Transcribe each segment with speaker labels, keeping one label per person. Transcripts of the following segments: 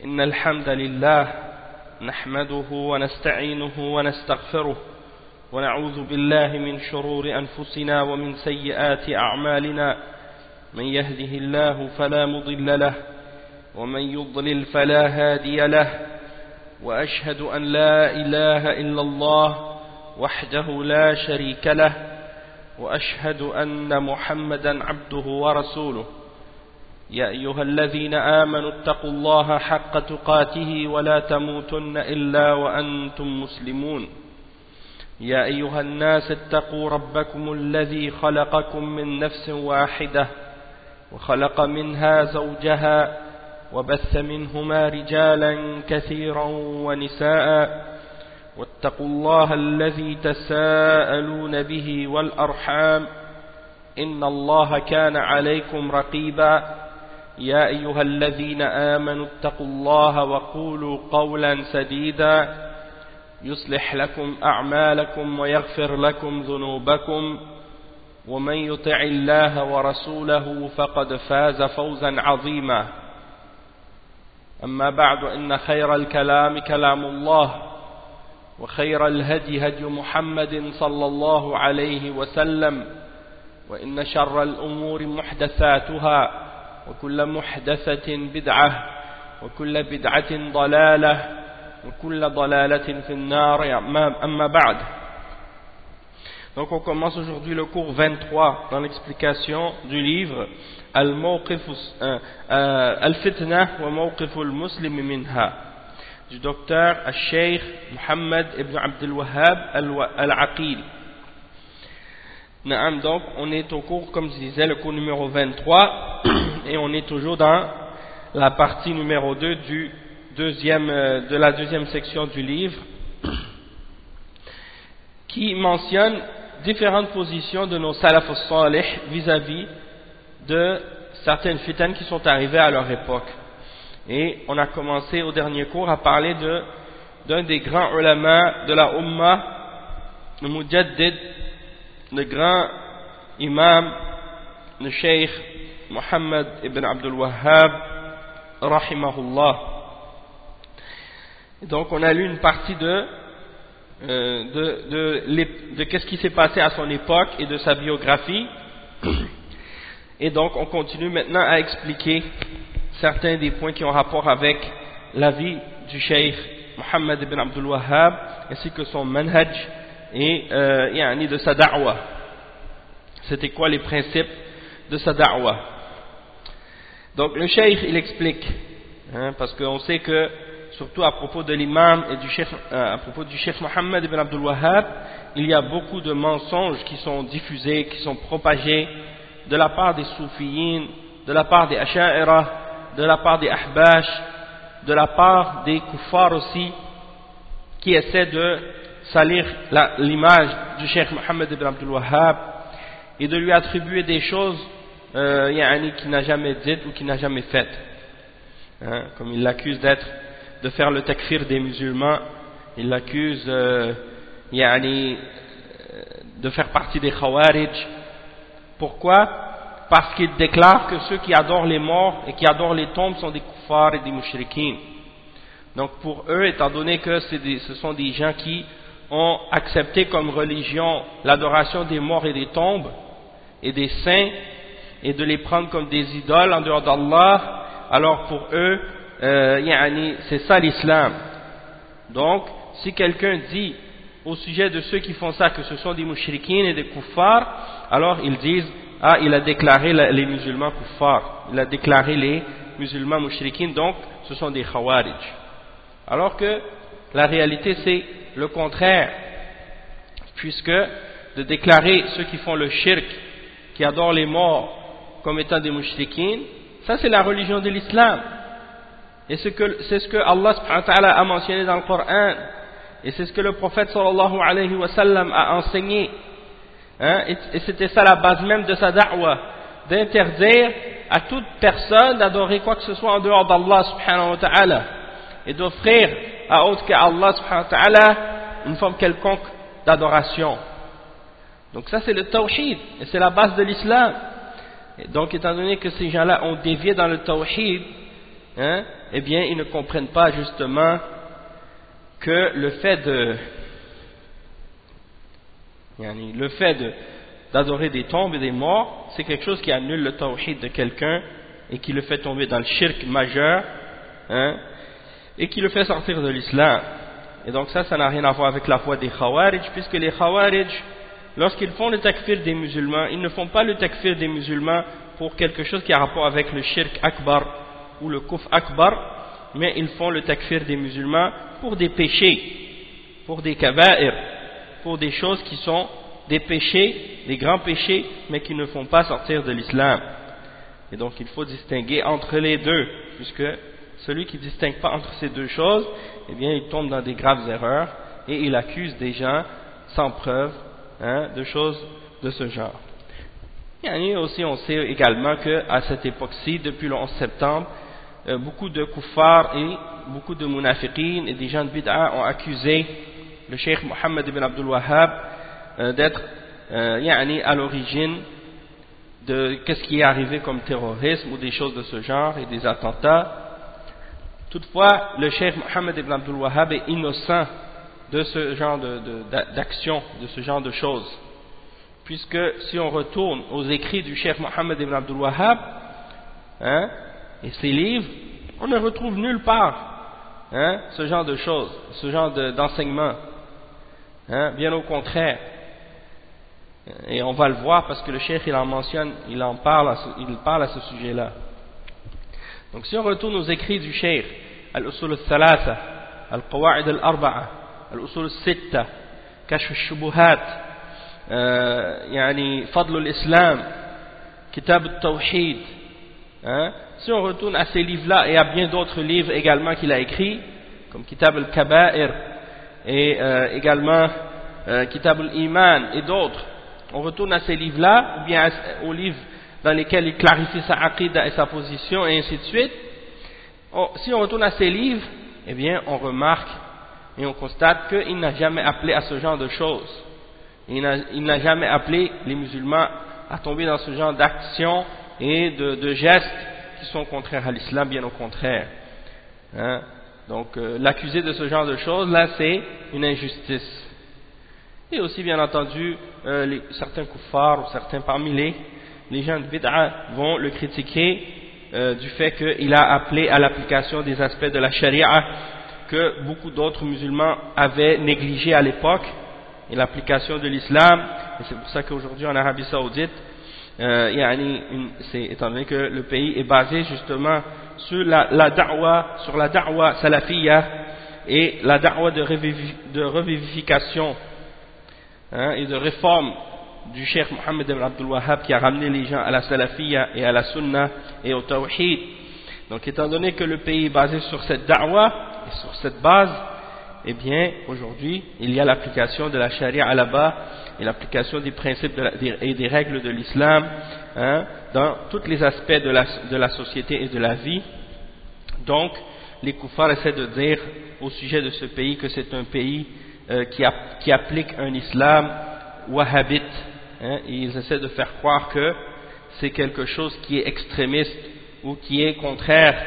Speaker 1: إن الحمد لله نحمده ونستعينه ونستغفره ونعوذ بالله من شرور أنفسنا ومن سيئات أعمالنا من يهده الله فلا مضل له ومن يضلل فلا هادي له وأشهد أن لا إله إلا الله وحده لا شريك له وأشهد أن محمدا عبده ورسوله يا أيها الذين آمنوا اتقوا الله حق تقاته ولا تموتن إلا وأنتم مسلمون يا أيها الناس اتقوا ربكم الذي خلقكم من نفس واحدة وخلق منها زوجها وبث منهما رجالا كثيرا ونساء واتقوا الله الذي تساءلون به والأرحام إن الله كان عليكم رقيبا يا أيها الذين آمنوا اتقوا الله وقولوا قولا سديدا يصلح لكم أعمالكم ويغفر لكم ذنوبكم ومن يطع الله ورسوله فقد فاز فوزا عظيما أما بعد إن خير الكلام كلام الله وخير الهدي هدي محمد صلى الله عليه وسلم وإن شر الأمور محدثاتها وكل محدثة بدعة وكل بدعة ضلالة وكل ضلالة في النار أما بعد. Donc on commence aujourd'hui le cours 23 dans l'explication du livre Al-Fitna wa Mawqif al-Muslim minha du docteur Al-Sheikh Muhammad ibn Abdul Wahhab Al-Aqil. Donc on est au cours, comme je disais, le cours numéro 23 et on est toujours dans la partie numéro 2 de la deuxième section du livre qui mentionne différentes positions de nos salaf as-salih vis-à-vis de certaines fitanes qui sont arrivées à leur époque. Et on a commencé au dernier cours à parler d'un des grands ulama de la Ummah, le Mujaddid, le grand imam, le Cheikh Muhammad ibn Abdul Wahhab, rahimahullah. Et donc on a lu une partie de qu'est-ce qui s'est passé à son époque et de sa biographie. Et donc on continue maintenant à expliquer certains des points qui ont rapport avec la vie du Cheikh Muhammad ibn Abdul Wahhab ainsi que son manhaj et de sa da'wa. C'était quoi les principes de sa da'wa? Donc le Cheikh il explique, parce qu'on sait que surtout à propos de l'imam et à propos du Cheikh Muhammad ibn Abdul Wahhab, il y a beaucoup de mensonges qui sont diffusés, qui sont propagés de la part des soufiyines, de la part des asha'ira, de la part des ahbash, de la part des kuffars aussi, qui essaient de salir l'image du Cheikh Muhammad ibn Abdul Wahhab et de lui attribuer des choses qu'il n'a jamais dites ou qu'il n'a jamais faites. Comme il l'accuse de faire le takfir des musulmans, il l'accuse de faire partie des khawarij. Pourquoi? Parce qu'il déclare que ceux qui adorent les morts et qui adorent les tombes sont des kuffars et des mushrikines. Donc pour eux, étant donné que ce sont des gens qui ont accepté comme religion l'adoration des morts et des tombes et des saints et de les prendre comme des idoles en dehors d'Allah, alors pour eux, c'est ça l'islam. Donc si quelqu'un dit au sujet de ceux qui font ça que ce sont des mushrikines et des kuffars, alors ils disent il a déclaré les musulmans kuffars, il a déclaré les musulmans mushrikines, donc ce sont des khawarij. Alors que la réalité c'est le contraire, puisque de déclarer ceux qui font le shirk, qui adorent les morts comme étant des mushrikines, ça c'est la religion de l'islam. Et c'est ce que Allah subhanahu wa ta'ala a mentionné dans le Coran, et c'est ce que le prophète sallallahu alayhi wa sallam a enseigné. Et c'était ça la base même de sa da'wa, d'interdire à toute personne d'adorer quoi que ce soit en dehors d'Allah subhanahu wa ta'ala et d'offrir à autre qu'Allah subhanahu wa ta'ala une forme quelconque d'adoration. Donc ça c'est le tawhid et c'est la base de l'islam. Et donc étant donné que ces gens-là ont dévié dans le tawhid eh bien ils ne comprennent pas justement que le fait d'adorer des tombes et des morts, c'est quelque chose qui annule le tawhid de quelqu'un et qui le fait tomber dans le shirk majeur, et qui le fait sortir de l'islam. Et donc ça n'a rien à voir avec la foi des Khawarij, puisque les Khawarij, lorsqu'ils font le takfir des musulmans, ils ne font pas le takfir des musulmans pour quelque chose qui a rapport avec le shirk akbar ou le kufr akbar, mais ils font le takfir des musulmans pour des péchés, pour des kaba'ir, pour des choses qui sont des péchés, des grands péchés, mais qui ne font pas sortir de l'islam. Et donc il faut distinguer entre les deux, puisque celui qui ne distingue pas entre ces deux choses, eh bien il tombe dans des graves erreurs et il accuse des gens sans preuve de choses de ce genre. Et aussi on sait également qu'à cette époque-ci, depuis le 11 septembre, beaucoup de kuffars et beaucoup de munafiqin et des gens de bid'a ont accusé le cheikh Mohammed ibn Abdul Wahhab d'être à l'origine de qu'est-ce qui est arrivé comme terrorisme ou des choses de ce genre et des attentats. Toutefois, le cheikh Mohammed ibn Abdul Wahhab est innocent de ce genre d'action, de ce genre de choses. Puisque si on retourne aux écrits du cheikh Mohammed ibn Abdul Wahhab, et ses livres, on ne retrouve nulle part ce genre de choses, ce genre d'enseignement. Bien au contraire. Et on va le voir parce que le cheikh il en mentionne, il parle à ce sujet-là. Donc si on retourne aux écrits du cheikh, al-usul al-thalatha, al-qawa'id al-arba'a, al-usul al-sitta, kashf al-shubuhat, fadl al-islam, kitab al-tawhid, si on retourne à ces livres-là et à bien d'autres livres également qu'il a écrits, comme kitab al-kaba'ir et également kitab al-iman et d'autres, on retourne à ces livres-là ou bien aux livres dans lesquels il clarifie sa aqidah et sa position et ainsi de suite. Si on retourne à ces livres, eh bien on remarque et on constate qu'il n'a jamais appelé à ce genre de choses. Il n'a jamais appelé les musulmans à tomber dans ce genre d'actions et de gestes qui sont contraires à l'islam, bien au contraire. Donc l'accuser de ce genre de choses, là c'est une injustice. Et aussi bien entendu, certains kuffars ou certains parmi les gens de bid'a vont le critiquer du fait qu'il a appelé à l'application des aspects de la charia que beaucoup d'autres musulmans avaient négligé à l'époque, et l'application de l'islam. Et c'est pour ça qu'aujourd'hui en Arabie Saoudite, étant donné que le pays est basé justement sur la da'wa salafiyya et la da'wa de revivification et de réforme du cheikh Mohammed ibn Abdul Wahhab, qui a ramené les gens à la salafiyya et à la sunna et au tawhid. Donc étant donné que le pays est basé sur cette da'wa et sur cette base, eh bien aujourd'hui il y a l'application de la charia là-bas et l'application des principes et des règles de l'islam dans tous les aspects de la société et de la vie. Donc les kuffars essaient de dire au sujet de ce pays que c'est un pays qui applique un islam wahhabite, et ils essaient de faire croire que c'est quelque chose qui est extrémiste ou qui est contraire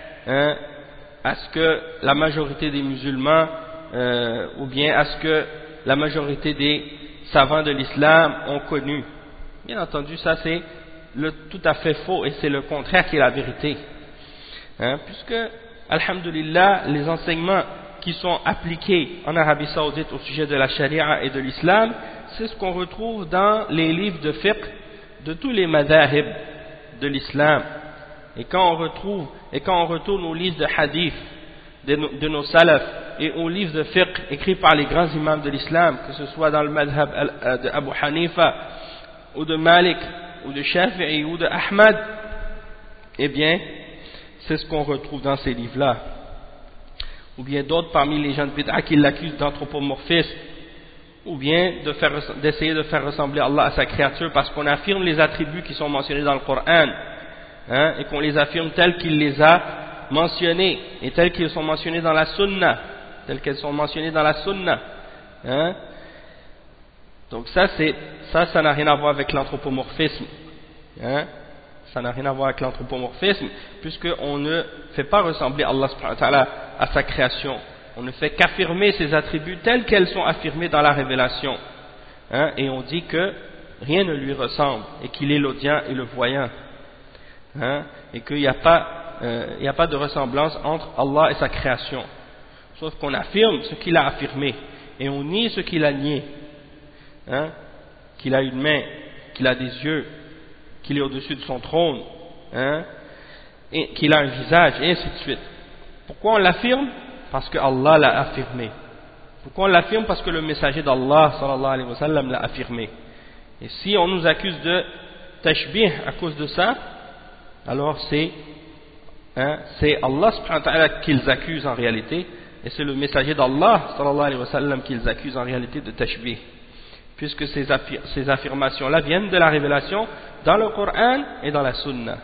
Speaker 1: à ce que la majorité des musulmans ou bien à ce que la majorité des savants de l'islam ont connu. Bien entendu, ça c'est tout à fait faux et c'est le contraire qui est la vérité. Puisque, alhamdulillah, les enseignements qui sont appliqués en Arabie Saoudite au sujet de la charia et de l'islam, c'est ce qu'on retrouve dans les livres de fiqh de tous les madhahib de l'islam. Et quand on retourne aux livres de hadith de nos salafs et aux livres de fiqh écrits par les grands imams de l'islam, que ce soit dans le madhab de Abu Hanifa ou de Malik ou de Shafi'i ou de Ahmad, eh bien c'est ce qu'on retrouve dans ces livres-là. Ou bien d'autres parmi les gens de bid'a qui l'accusent d'anthropomorphisme, ou bien d'essayer de faire ressembler Allah à sa créature parce qu'on affirme les attributs qui sont mentionnés dans le Coran, et qu'on les affirme tels qu'il les a mentionnés et tels qu'ils sont mentionnés dans la sunna, tels qu'elles sont mentionnées dans la sunna. Donc ça n'a rien à voir avec l'anthropomorphisme. Ça n'a rien à voir avec l'anthropomorphisme, puisqu'on ne fait pas ressembler Allah subhanahu wa ta'ala à sa création. On ne fait qu'affirmer ses attributs tels qu'elles sont affirmés dans la révélation. Et on dit que rien ne lui ressemble, et qu'il est l'audient et le voyant. Et qu'il n'y a pas de ressemblance entre Allah et sa création. Sauf qu'on affirme ce qu'il a affirmé, et on nie ce qu'il a nié. Qu'il a une main, qu'il a des yeux, qu'il est au-dessus de son trône, et qu'il a un visage, et ainsi de suite. Pourquoi on l'affirme? Parce que Allah l'a affirmé. Pourquoi on l'affirme? Parce que le messager d'Allah sallallahu alayhi wa sallam l'a affirmé. Et si on nous accuse de tashbih à cause de ça, alors c'est Allah subhanahu wa ta'ala qu'ils accusent en réalité, et c'est le messager d'Allah sallallahu alayhi wa sallam qu'ils accusent en réalité de tashbih, puisque ces affirmations-là viennent de la révélation dans le Coran et dans la Sunna.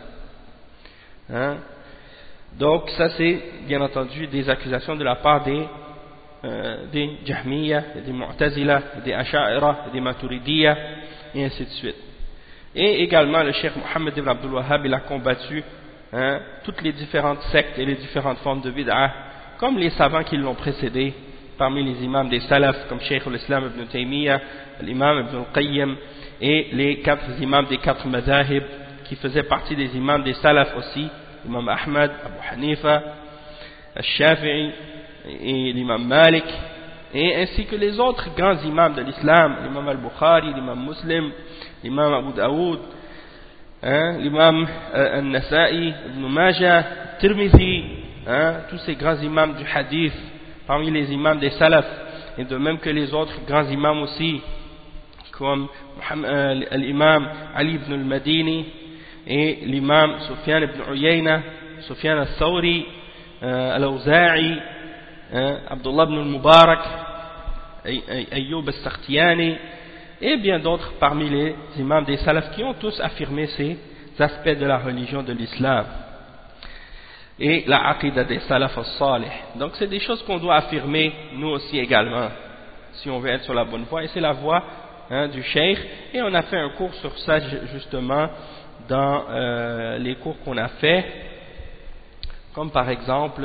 Speaker 1: Donc ça c'est bien entendu des accusations de la part des Jahmiya, des Mu'tazila, des Asha'ira, des Maturidiyya, et ainsi de suite. Et également le Cheikh Mohammed ibn Abdul Wahhab, il a combattu toutes les différentes sectes et les différentes formes de bid'ah, comme les savants qui l'ont précédé, parmi les imams des salaf, comme Cheikh al-Islam ibn Taymiyyah, l'imam ibn al-Qayyim, et les 4 imams des 4 mazahib, qui faisaient partie des imams des salaf aussi, l'imam Ahmad, Abu Hanifa, al-Shafi'i, et l'imam Malik, et ainsi que les autres grands imams de l'islam, l'imam al-Bukhari, l'imam Muslim, l'imam Abu Daoud, l'imam al-Nasa'i, Ibn Majah, Tirmidhi, tous ces grands imams du hadith, parmi les imams des salaf, et de même que les autres grands imams aussi, comme l'imam Ali ibn al-Madini, et l'imam Sufyan ibn Uyayna, Sufyan al-Thawri, al-Awza'i, Abdullah ibn al-Mubarak, Ayyub al-Sakhtiyani, et bien d'autres parmi les imams des salaf qui ont tous affirmé ces aspects de la religion de l'islam et la aqidah des salaf al-salih. Donc c'est des choses qu'on doit affirmer nous aussi également si on veut être sur la bonne voie, et c'est la voie du cheikh, et on a fait un cours sur ça justement dans les cours qu'on a fait, comme par exemple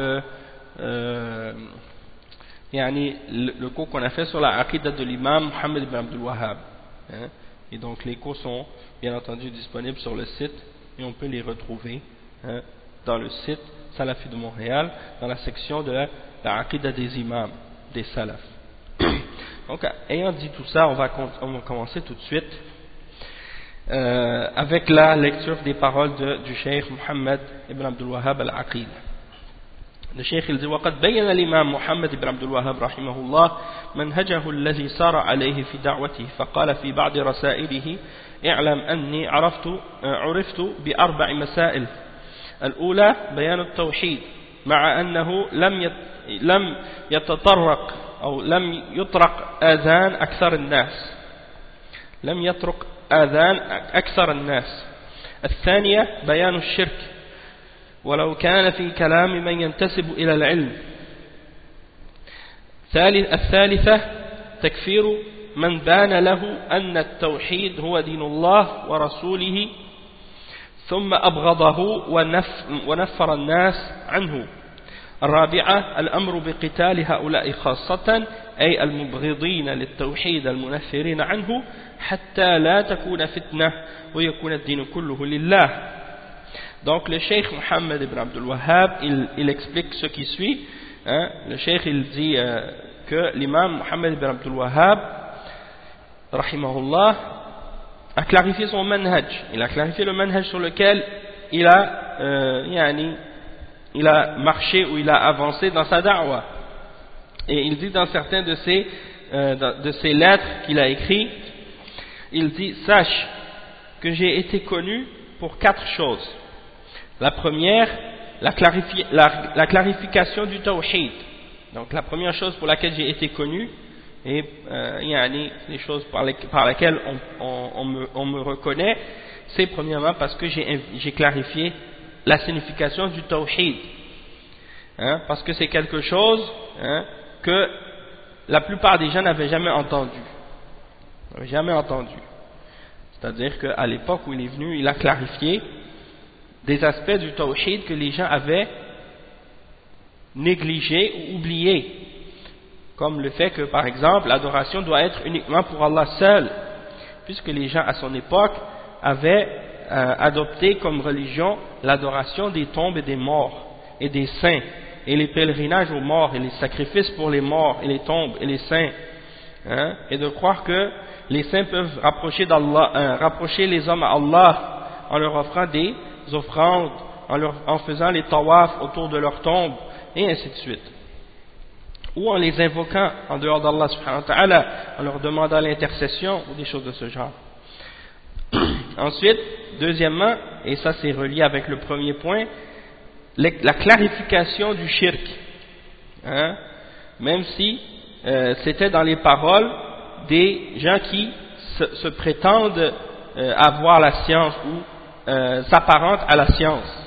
Speaker 1: le cours qu'on a fait sur la aqidah de l'imam Mohammed ibn Abdul Wahhab. Et donc les cours sont bien entendu disponibles sur le site, et on peut les retrouver dans le site Salafi de Montréal, dans la section de la aqidah des imams, des salaf. Donc ayant dit tout ça, on va commencer tout de suite avec la lecture des paroles du cheikh Mohammed ibn Abdul Wahhab al-Aqil. Le cheikh il dit: وقد بين الإمام محمد بن عبد الوهاب رحمه الله منهجه الذي سار عليه في دعوته، فقال في بعض رسائله: اعلم أني عرفت بأربع مسائل. الأولى بيان التوحيد، مع أنه لم يتطرق أو لم يطرق آذان أكثر الناس. الثانية بيان الشرك، ولو كان في كلام من ينتسب إلى العلم. الثالثة تكفير من بان له أن التوحيد هو دين الله ورسوله ثم أبغضه ونفر الناس عنه. الرابعة الأمر بقتال هؤلاء خاصة، أي المبغضين للتوحيد المنفرين عنه، حتى لا تكون فتنة ويكون الدين كله لله. Donc le cheikh Mohammed ibn Abdul Wahhab il explique ce qui suit. Le cheikh il dit que l'imam Mohammed ibn Abdul Wahhab rahimahullah a clarifié son manhaj. Il a clarifié le manhaj sur lequel il a marché ou il a avancé dans sa da'wah. Et il dit dans certains de ses lettres qu'il a écrit, il dit: sache que j'ai été connu pour 4 choses. La première, la clarification du tawhid. Donc la première chose pour laquelle j'ai été connu, et les choses par lesquelles on me reconnaît, c'est premièrement parce que j'ai clarifié la signification du tawhid. Parce que c'est quelque chose que la plupart des gens n'avaient jamais entendu. C'est-à-dire qu'à l'époque où il est venu, il a clarifié des aspects du tawhid que les gens avaient négligés ou oubliés, comme le fait que par exemple l'adoration doit être uniquement pour Allah seul, puisque les gens à son époque avaient adopté comme religion l'adoration des tombes et des morts et des saints, et les pèlerinages aux morts et les sacrifices pour les morts et les tombes et les saints, et de croire que les saints peuvent rapprocher les hommes à Allah en leur offrant des offrandes, en faisant les tawaf autour de leur tombe, et ainsi de suite, ou en les invoquant en dehors d'Allah subhanahu wa ta'ala, en leur demandant l'intercession ou des choses de ce genre. Ensuite, deuxièmement, et ça c'est relié avec le premier point, la clarification du shirk, même si c'était dans les paroles des gens qui se prétendent avoir la science ou s'apparentent à la science.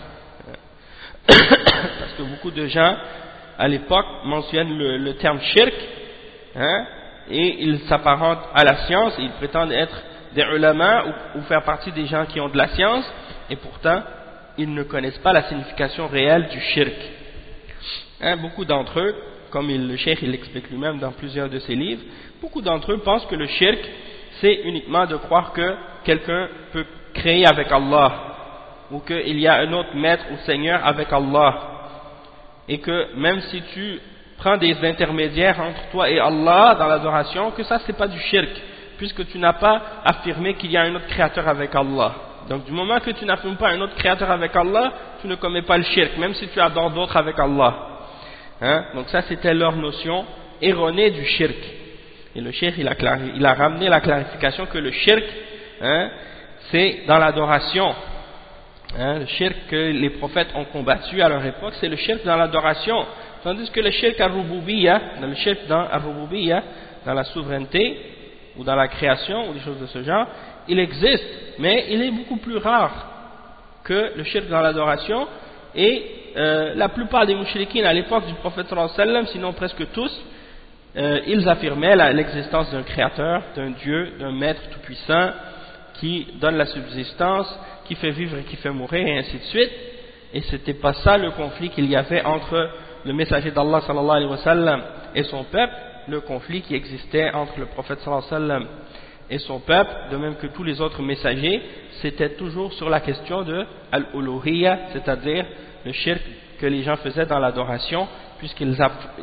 Speaker 1: Parce que beaucoup de gens à l'époque mentionnent le terme shirk, et ils s'apparentent à la science, et ils prétendent être des ulama ou faire partie des gens qui ont de la science, et pourtant ils ne connaissent pas la signification réelle du shirk. Beaucoup d'entre eux, comme le cheikh il l'explique lui-même dans plusieurs de ses livres, beaucoup d'entre eux pensent que le shirk c'est uniquement de croire que quelqu'un peut créer avec Allah, ou qu'il y a un autre maître ou seigneur avec Allah, et que même si tu prends des intermédiaires entre toi et Allah dans l'adoration, que ça c'est pas du shirk, puisque tu n'as pas affirmé qu'il y a un autre créateur avec Allah. Donc du moment que tu n'affirmes pas un autre créateur avec Allah, tu ne commets pas le shirk, même si tu adores d'autres avec Allah. Donc ça c'était leur notion erronée du shirk. Et le cheikh il a ramené la clarification que le shirk, c'est dans l'adoration. Le shirk que les prophètes ont combattu à leur époque, c'est le shirk dans l'adoration. Tandis que le shirk al-rububiyya, le shirk dans al-rububiyya, dans la souveraineté, ou dans la création, ou des choses de ce genre, il existe, mais il est beaucoup plus rare que le shirk dans l'adoration, et la plupart des mouchriquines à l'époque du prophète sallallahu alayhi wa sallam, sinon presque tous, ils affirmaient l'existence d'un créateur, d'un Dieu, d'un maître tout-puissant, qui donne la subsistance, qui fait vivre et qui fait mourir, et ainsi de suite. Et c'était pas ça le conflit qu'il y avait entre le messager d'Allah sallallahu alayhi wa sallam et son peuple, le conflit qui existait entre le prophète sallallahu alayhi wa sallam et son peuple, de même que tous les autres messagers, c'était toujours sur la question de al-uluhiyya, c'est-à-dire le shirk que les gens faisaient dans l'adoration, puisqu'ils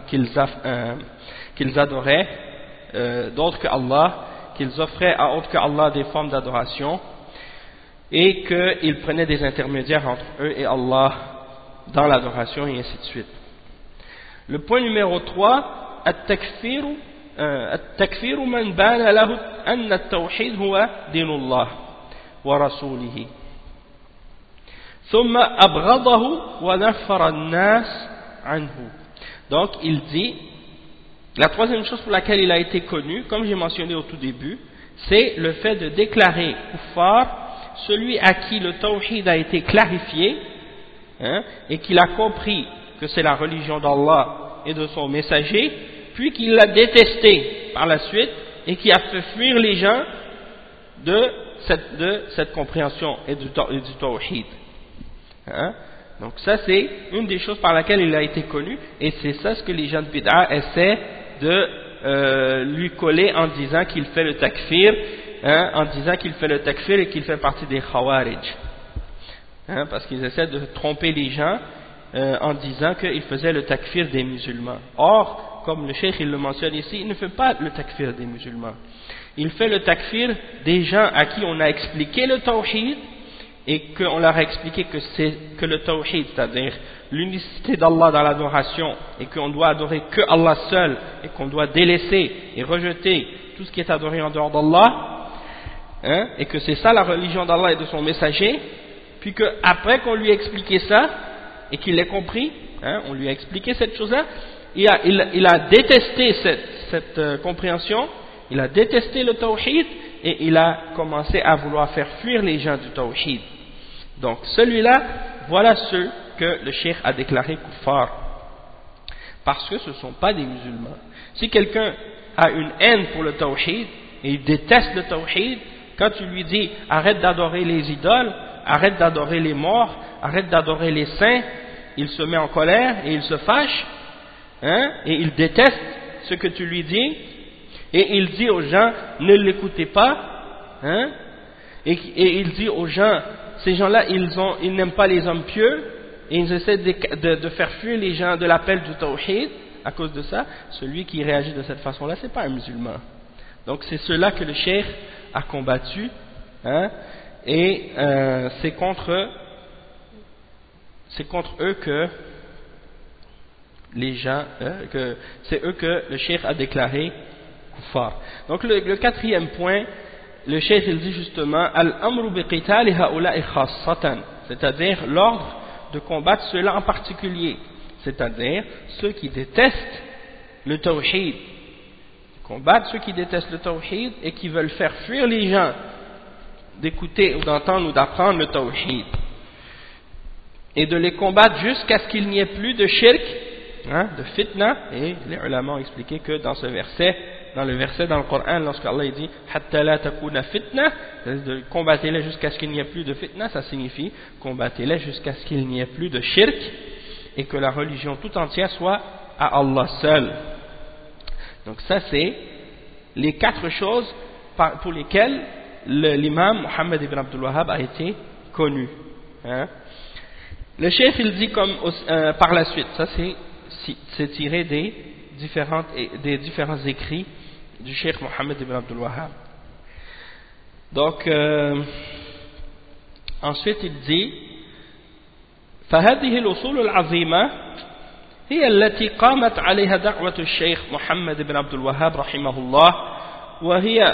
Speaker 1: adoraient d'autres que Allah, qu'ils offraient à autres que Allah des formes d'adoration, et qu'ils prenaient des intermédiaires entre eux et Allah dans l'adoration, et ainsi de suite. Le point numéro 3, التكفير من بان له أن التوحيد هو دين الله ورسوله ثم أبغضه ونفر الناس عنه. Donc il dit, la troisième chose pour laquelle il a été connu, comme j'ai mentionné au tout début, c'est le fait de déclarer kuffar celui à qui le tawhid a été clarifié, et qu'il a compris que c'est la religion d'Allah et de son messager, puis qu'il l'a détesté par la suite et qui a fait fuir les gens de cette compréhension et du tawhid. Donc ça c'est une des choses par laquelle il a été connu, et c'est ça ce que les gens de bid'a essaient de lui coller en disant qu'il fait le takfir, et qu'il fait partie des khawarij, parce qu'ils essaient de tromper les gens en disant qu'il faisait le takfir des musulmans. Or, comme le cheikh il le mentionne ici, il ne fait pas le takfir des musulmans, il fait le takfir des gens à qui on a expliqué le tawhid, et qu'on leur a expliqué que le tawhid, c'est-à-dire l'unicité d'Allah dans l'adoration, et qu'on doit adorer que Allah seul, et qu'on doit délaisser et rejeter tout ce qui est adoré en dehors d'Allah, et que c'est ça la religion d'Allah et de son messager, puis qu'après qu'on lui ait expliqué ça, et qu'il l'ait compris, on lui a expliqué cette chose-là, il a détesté cette compréhension, il a détesté le tawhid, et il a commencé à vouloir faire fuir les gens du tawhid. Donc celui-là, voilà ceux que le cheikh a déclaré kuffar, parce que ce ne sont pas des musulmans. Si quelqu'un a une haine pour le tawhid, et il déteste le tawhid, quand tu lui dis arrête d'adorer les idoles, arrête d'adorer les morts, arrête d'adorer les saints, il se met en colère et il se fâche, hein, et il déteste ce que tu lui dis, et il dit aux gens, ne l'écoutez pas, hein, et il dit aux gens, ces gens-là, ils n'aiment pas les hommes pieux, et ils essaient de faire fuir les gens de l'appel du tawhid. À cause de ça, celui qui réagit de cette façon-là, c'est pas un musulman. Donc c'est cela que le cheikh a combattu, hein, et c'est contre eux que les gens, c'est eux que le cheikh a déclaré kuffar. Donc le quatrième point, le cheikh il dit justement al-amru biqitali haula'i khassatan, c'est-à-dire l'ordre de combattre ceux-là en particulier, c'est-à-dire ceux qui détestent le tawhid, combattre ceux qui détestent le tawhid et qui veulent faire fuir les gens d'écouter ou d'entendre ou d'apprendre le tawhid, et de les combattre jusqu'à ce qu'il n'y ait plus de shirk, hein, de fitna. Et les ulama ont expliqué que dans ce verset, dans le verset dans le Coran, lorsqu'Allah dit hatta la takuna fitna, de combattez-les jusqu'à ce qu'il n'y ait plus de fitna, ça signifie combattez-les jusqu'à ce qu'il n'y ait plus de shirk et que la religion tout entière soit à Allah seul. Donc ça c'est les 4 choses pour lesquelles l'imam Muhammad ibn Abdul Wahhab a été connu, hein. Le cheikh il dit comme par la suite, ça c'est tiré des différents écrits du cheikh Muhammad ibn Abdul Wahhab. Donc ensuite il dit فهذه الأصول العظيمة هي التي قامت عليها دعوة الشيخ محمد بن عبد الوهاب رحمه الله، وهي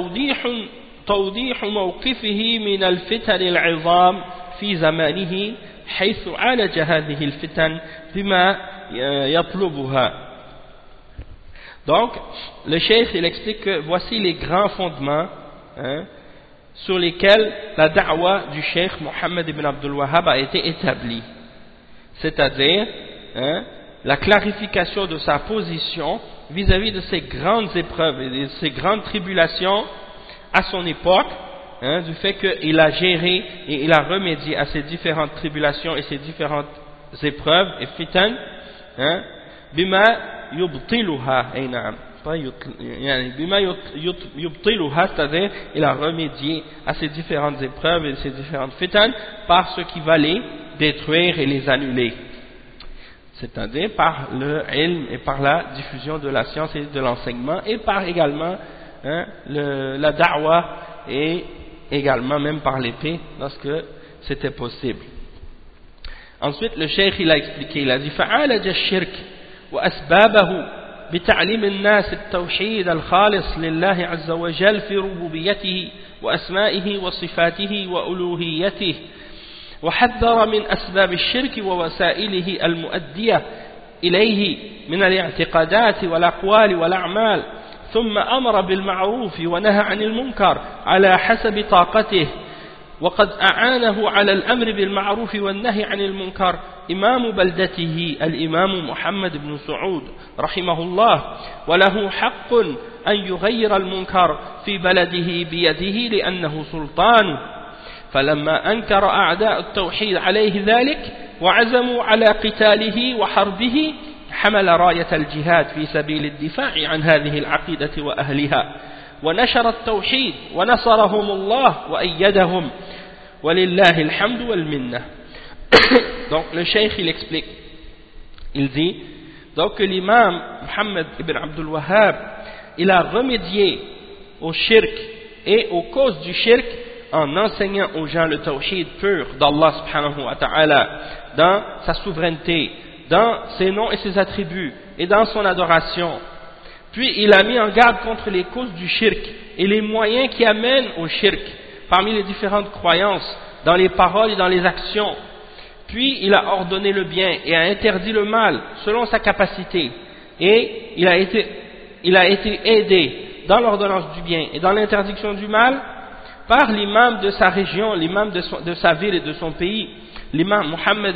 Speaker 1: توضيح موقفه من الفتن العظام في زمانه حيث عالج هذه الفتن بما يطلبها. Donc le cheikh il explique que voici les grands fondements, hein, sur lesquels la da'wa du cheikh Muhammad ibn Abdul Wahhab a été établie, c'est-à-dire, hein, la clarification de sa position vis-à-vis de ces grandes épreuves et de ces grandes tribulations à son époque, hein, du fait qu'il a géré et il a remédié à ces différentes tribulations et ces différentes épreuves et fitan, hein, bima yubtiluha, c'est-à-dire il a remédié à ces différentes épreuves et ces différentes fitan par ce qui va les détruire et les annuler, c'est-à-dire par le ilm et par la diffusion de la science et de l'enseignement, et par également, hein, la da'wa, et également même par l'épée lorsque c'était possible. Ensuite le cheikh il a expliqué, il a dit فعالج الشرك وأسبابه بتعليم الناس التوحيد الخالص لله عز وجل في ربوبيته وأسمائه وصفاته وألوهيته، وحذر من أسباب الشرك ووسائله المؤدية إليه من الاعتقادات والأقوال والأعمال، ثم أمر بالمعروف ونهى عن المنكر على حسب طاقته، وقد أعانه على الأمر بالمعروف والنهي عن المنكر إمام بلدته الإمام محمد بن سعود رحمه الله، وله حق أن يغير المنكر في بلده بيده لأنه سلطان. فلما أنكر أعداء التوحيد عليه ذلك وعزموا على قتاله وحربه، حمل راية الجهاد في سبيل الدفاع عن هذه العقيدة وأهلها، ونشر التوحيد ونصرهم الله وأيدهم، ولله الحمد والمنة. Donc le cheikh il explique, il dit donc que l'imam Muhammad ibn Abdul Wahhab il a remédié au shirk et aux causes du shirk en enseignant aux gens le tawhid pur d'Allah subhanahu wa ta'ala, dans sa souveraineté, dans ses noms et ses attributs et dans son adoration. Puis il a mis en garde contre les causes du shirk et les moyens qui amènent au shirk parmi les différentes croyances, dans les paroles et dans les actions. Puis il a ordonné le bien et a interdit le mal selon sa capacité, et il a été aidé dans l'ordonnance du bien et dans l'interdiction du mal par l'imam de sa région, l'imam de sa ville et de son pays, l'imam Muhammad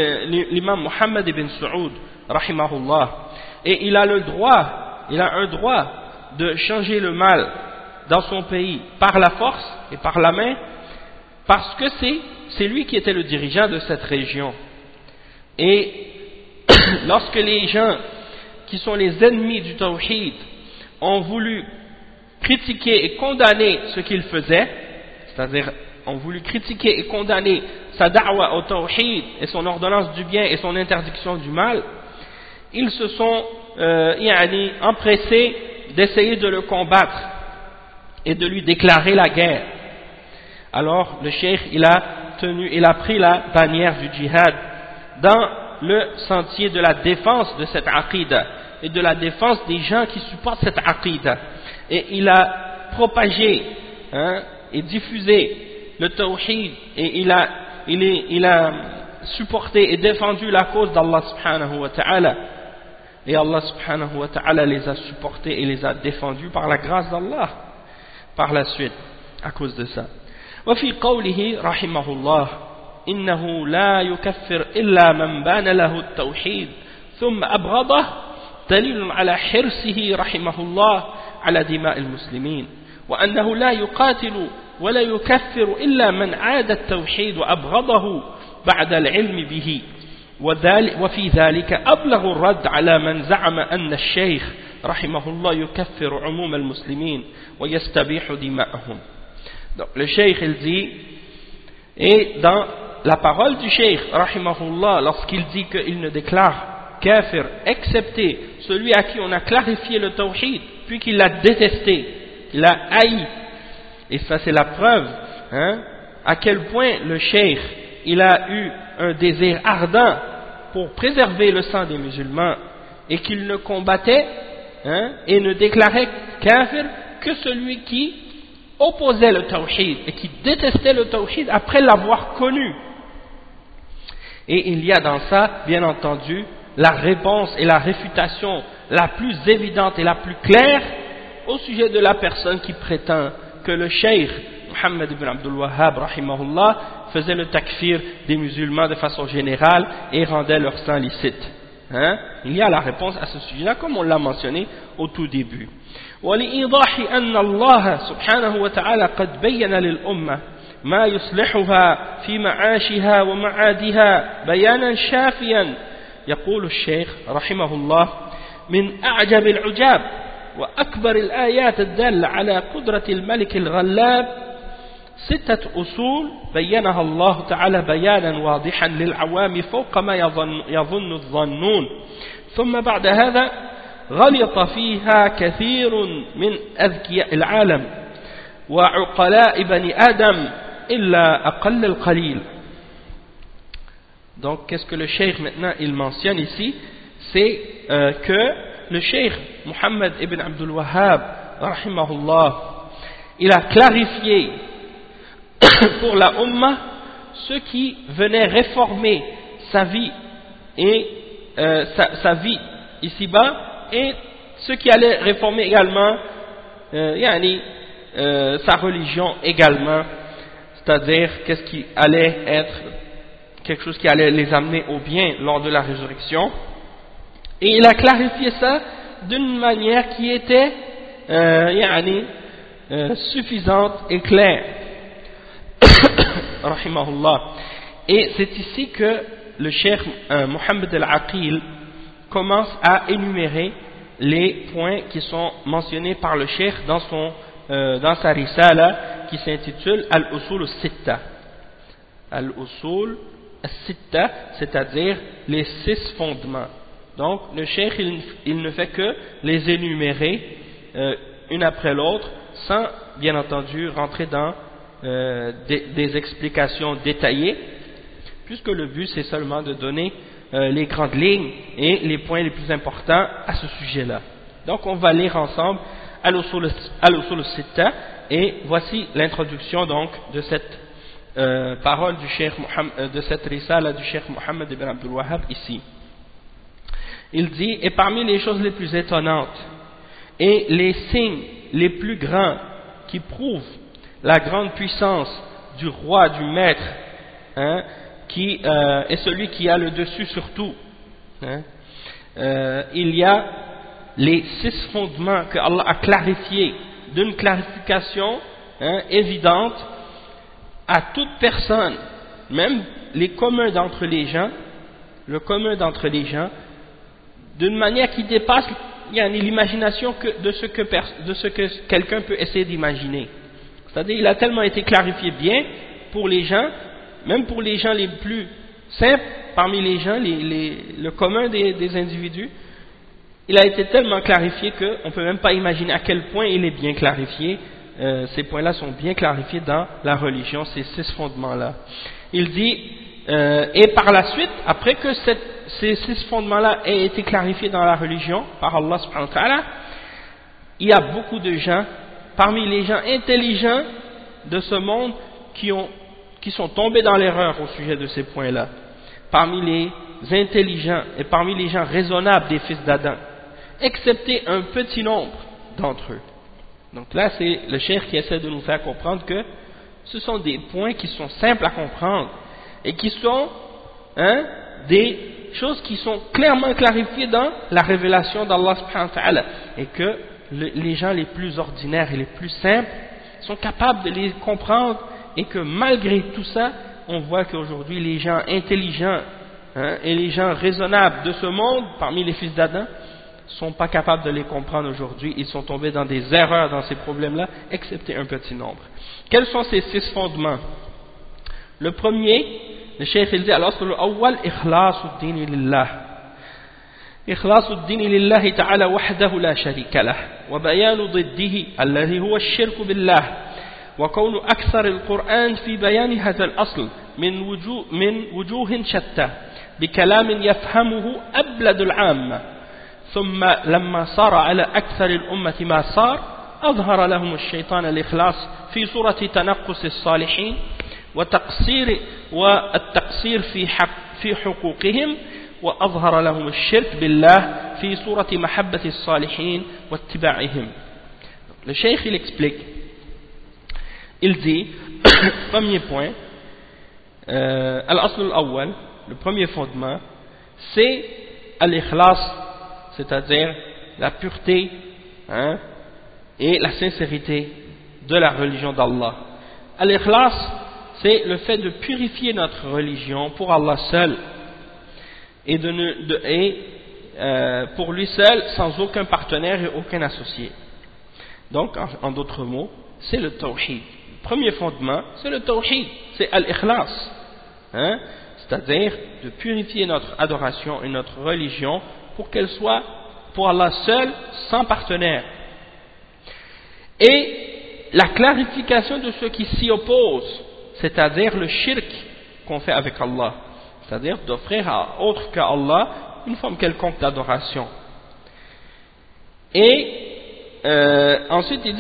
Speaker 1: ibn Saoud rahimahullah. Et il a un droit de changer le mal dans son pays par la force et par la main, parce que c'est c'est lui qui était le dirigeant de cette région. Et lorsque les gens qui sont les ennemis du tawhid ont voulu critiquer et condamner ce qu'il faisait, c'est-à-dire ont voulu critiquer et condamner sa da'wa au tawhid et son ordonnance du bien et son interdiction du mal, ils se sont empressés d'essayer de le combattre et de lui déclarer la guerre. Alors le cheikh il a pris la bannière du djihad dans le sentier de la défense de cette aqida et de la défense des gens qui supportent cette aqida, et il a propagé et diffusé le tawhid, et il a supporté et défendu la cause d'Allah subhanahu wa ta'ala, et Allah subhanahu wa ta'ala les a supportés et les a défendus par la grâce d'Allah par la suite à cause de ça. وفي قوله رحمه الله إنه لا يكفر إلا من بان له التوحيد ثم أبغضه دليل على حرصه رحمه الله على دماء المسلمين، وأنه لا يقاتل ولا يكفر إلا من عاد التوحيد وأبغضه بعد العلم به، وفي ذلك أبلغ الرد على من زعم أن الشيخ رحمه الله يكفر عموم المسلمين ويستبيح دماءهم. Donc le cheikh il dit, et dans la parole du cheikh rahimahullah, lorsqu'il dit qu'il ne déclare kafir excepté celui à qui on a clarifié le tawhid puis qu'il l'a détesté, qu'il a haï, et ça c'est la preuve à quel point le cheikh il a eu un désir ardent pour préserver le sang des musulmans, et qu'il ne combattait et ne déclarait kafir que celui qui opposait le tawhid et qui détestait le tawhid après l'avoir connu. Et il y a dans ça, bien entendu, la réponse et la réfutation la plus évidente et la plus claire au sujet de la personne qui prétend que le cheikh Muhammad ibn Abdul Wahhab rahimahullah faisait le takfir des musulmans de façon générale et rendait leur sang licite. Il y a la réponse à ce sujet-là, comme on l'a mentionné au tout début. ولإيضاح أن الله سبحانه وتعالى قد بين للأمة ما يصلحها في معاشها ومعادها بيانا شافيا، يقول الشيخ رحمه الله: من أعجب العجاب وأكبر الآيات الدالة على قدرة الملك الغلاب 6 أصول بينها الله تعالى بيانا واضحا للعوام فوق ما يظن الظنون، ثم بعد هذا غلط فيها كثير من أذكياء العالم وعقلاء بني آدم إلا أقل القليل. Donc qu'est-ce que le cheikh maintenant il mentionne ici, c'est que le cheikh Muhammad ibn Abdul Wahhab rahimahullah, il a clarifié pour la Ummah ce qui venait réformer sa vie et sa vie ici-bas, et ce qui allait réformer également sa religion également, c'est-à-dire qu'est-ce qui allait être quelque chose qui allait les amener au bien lors de la résurrection. Et il a clarifié ça d'une manière qui était suffisante et claire. Rahimahullah. Et c'est ici que le cheikh Mohammed al-Aqil commence à énumérer les points qui sont mentionnés par le cheikh dans sa risala qui s'intitule Al-Usul al-Sitta. Al-Usul al-Sitta, c'est-à-dire les 6 fondements. Donc le cheikh il ne fait que les énumérer une après l'autre, sans bien entendu rentrer dans des explications détaillées, puisque le but c'est seulement de donner les grandes lignes et les points les plus importants à ce sujet-là. Donc on va lire ensemble Al-Usul al-Sitta, et voici l'introduction donc de cette parole du cheikh de cette risala du cheikh Muhammad ibn Abdul Wahhab ici. Il dit: et parmi les choses les plus étonnantes et les signes les plus grands qui prouvent la grande puissance du roi, du maître, qui est celui qui a le dessus sur tout, il y a les 6 fondements que Allah a clarifiés d'une clarification évidente à toute personne même les communs d'entre les gens, d'une manière qui dépasse l'imagination de ce que quelqu'un peut essayer d'imaginer. C'est-à-dire, il a tellement été clarifié bien pour les gens, même pour les gens les plus simples parmi les gens, le commun des individus, il a été tellement clarifié qu'on ne peut même pas imaginer à quel point il est bien clarifié. Ces points-là sont bien clarifiés dans la religion, ces 6 fondements-là. Il dit, et par la suite, après que ces 6 fondements-là aient été clarifiés dans la religion par Allah subhanahu wa ta'ala, il y a beaucoup de gens, parmi les gens intelligents de ce monde, qui sont tombés dans l'erreur au sujet de ces points-là. Parmi les intelligents et parmi les gens raisonnables des fils d'Adam, excepté un petit nombre d'entre eux. Donc là, c'est le cheikh qui essaie de nous faire comprendre que ce sont des points qui sont simples à comprendre et qui sont des choses qui sont clairement clarifiées dans la révélation d'Allah subhanahu wa ta'ala, et que les gens les plus ordinaires et les plus simples sont capables de les comprendre, et que malgré tout ça, on voit qu'aujourd'hui les gens intelligents et les gens raisonnables de ce monde, parmi les fils d'Adam, sont pas capables de les comprendre aujourd'hui. Ils sont tombés dans des erreurs dans ces problèmes-là, excepté un petit nombre. Quels sont ces 6 fondements? Le premier, le cheikh il dit, al-asl al-awwal, ikhlasu ad-din lillah. إخلاص الدين لله تعالى وحده لا شريك له وبيان ضده الذي هو الشرك بالله وكون أكثر القرآن في بيان هذا الأصل من وجوه شتى بكلام يفهمه أبلد العامة ثم لما صار على أكثر الأمة ما صار أظهر لهم الشيطان الإخلاص في صورة تنقص الصالحين والتقصير في حقوقهم وأظهر لهم الشرك بالله في صورة محبة الصالحين واتباعهم. Le cheikh il explique, il dit, premier point, al-asl al-awwal, le premier fondement, c'est al-ikhlas, c'est-à-dire la pureté et la sincérité de la religion d'Allah. Al-ikhlas, c'est le fait de purifier notre religion pour Allah seul, et pour lui seul, sans aucun partenaire et aucun associé. Donc, en d'autres mots, c'est le tawhid. Le premier fondement, c'est le tawhid, c'est al-ikhlas, c'est-à-dire de purifier notre adoration et notre religion pour qu'elle soit pour Allah seul, sans partenaire. Et la clarification de ceux qui s'y opposent, c'est-à-dire le shirk qu'on fait avec Allah, c'est-à-dire d'offrir à autre qu'Allah une forme quelconque d'adoration. Et ensuite il dit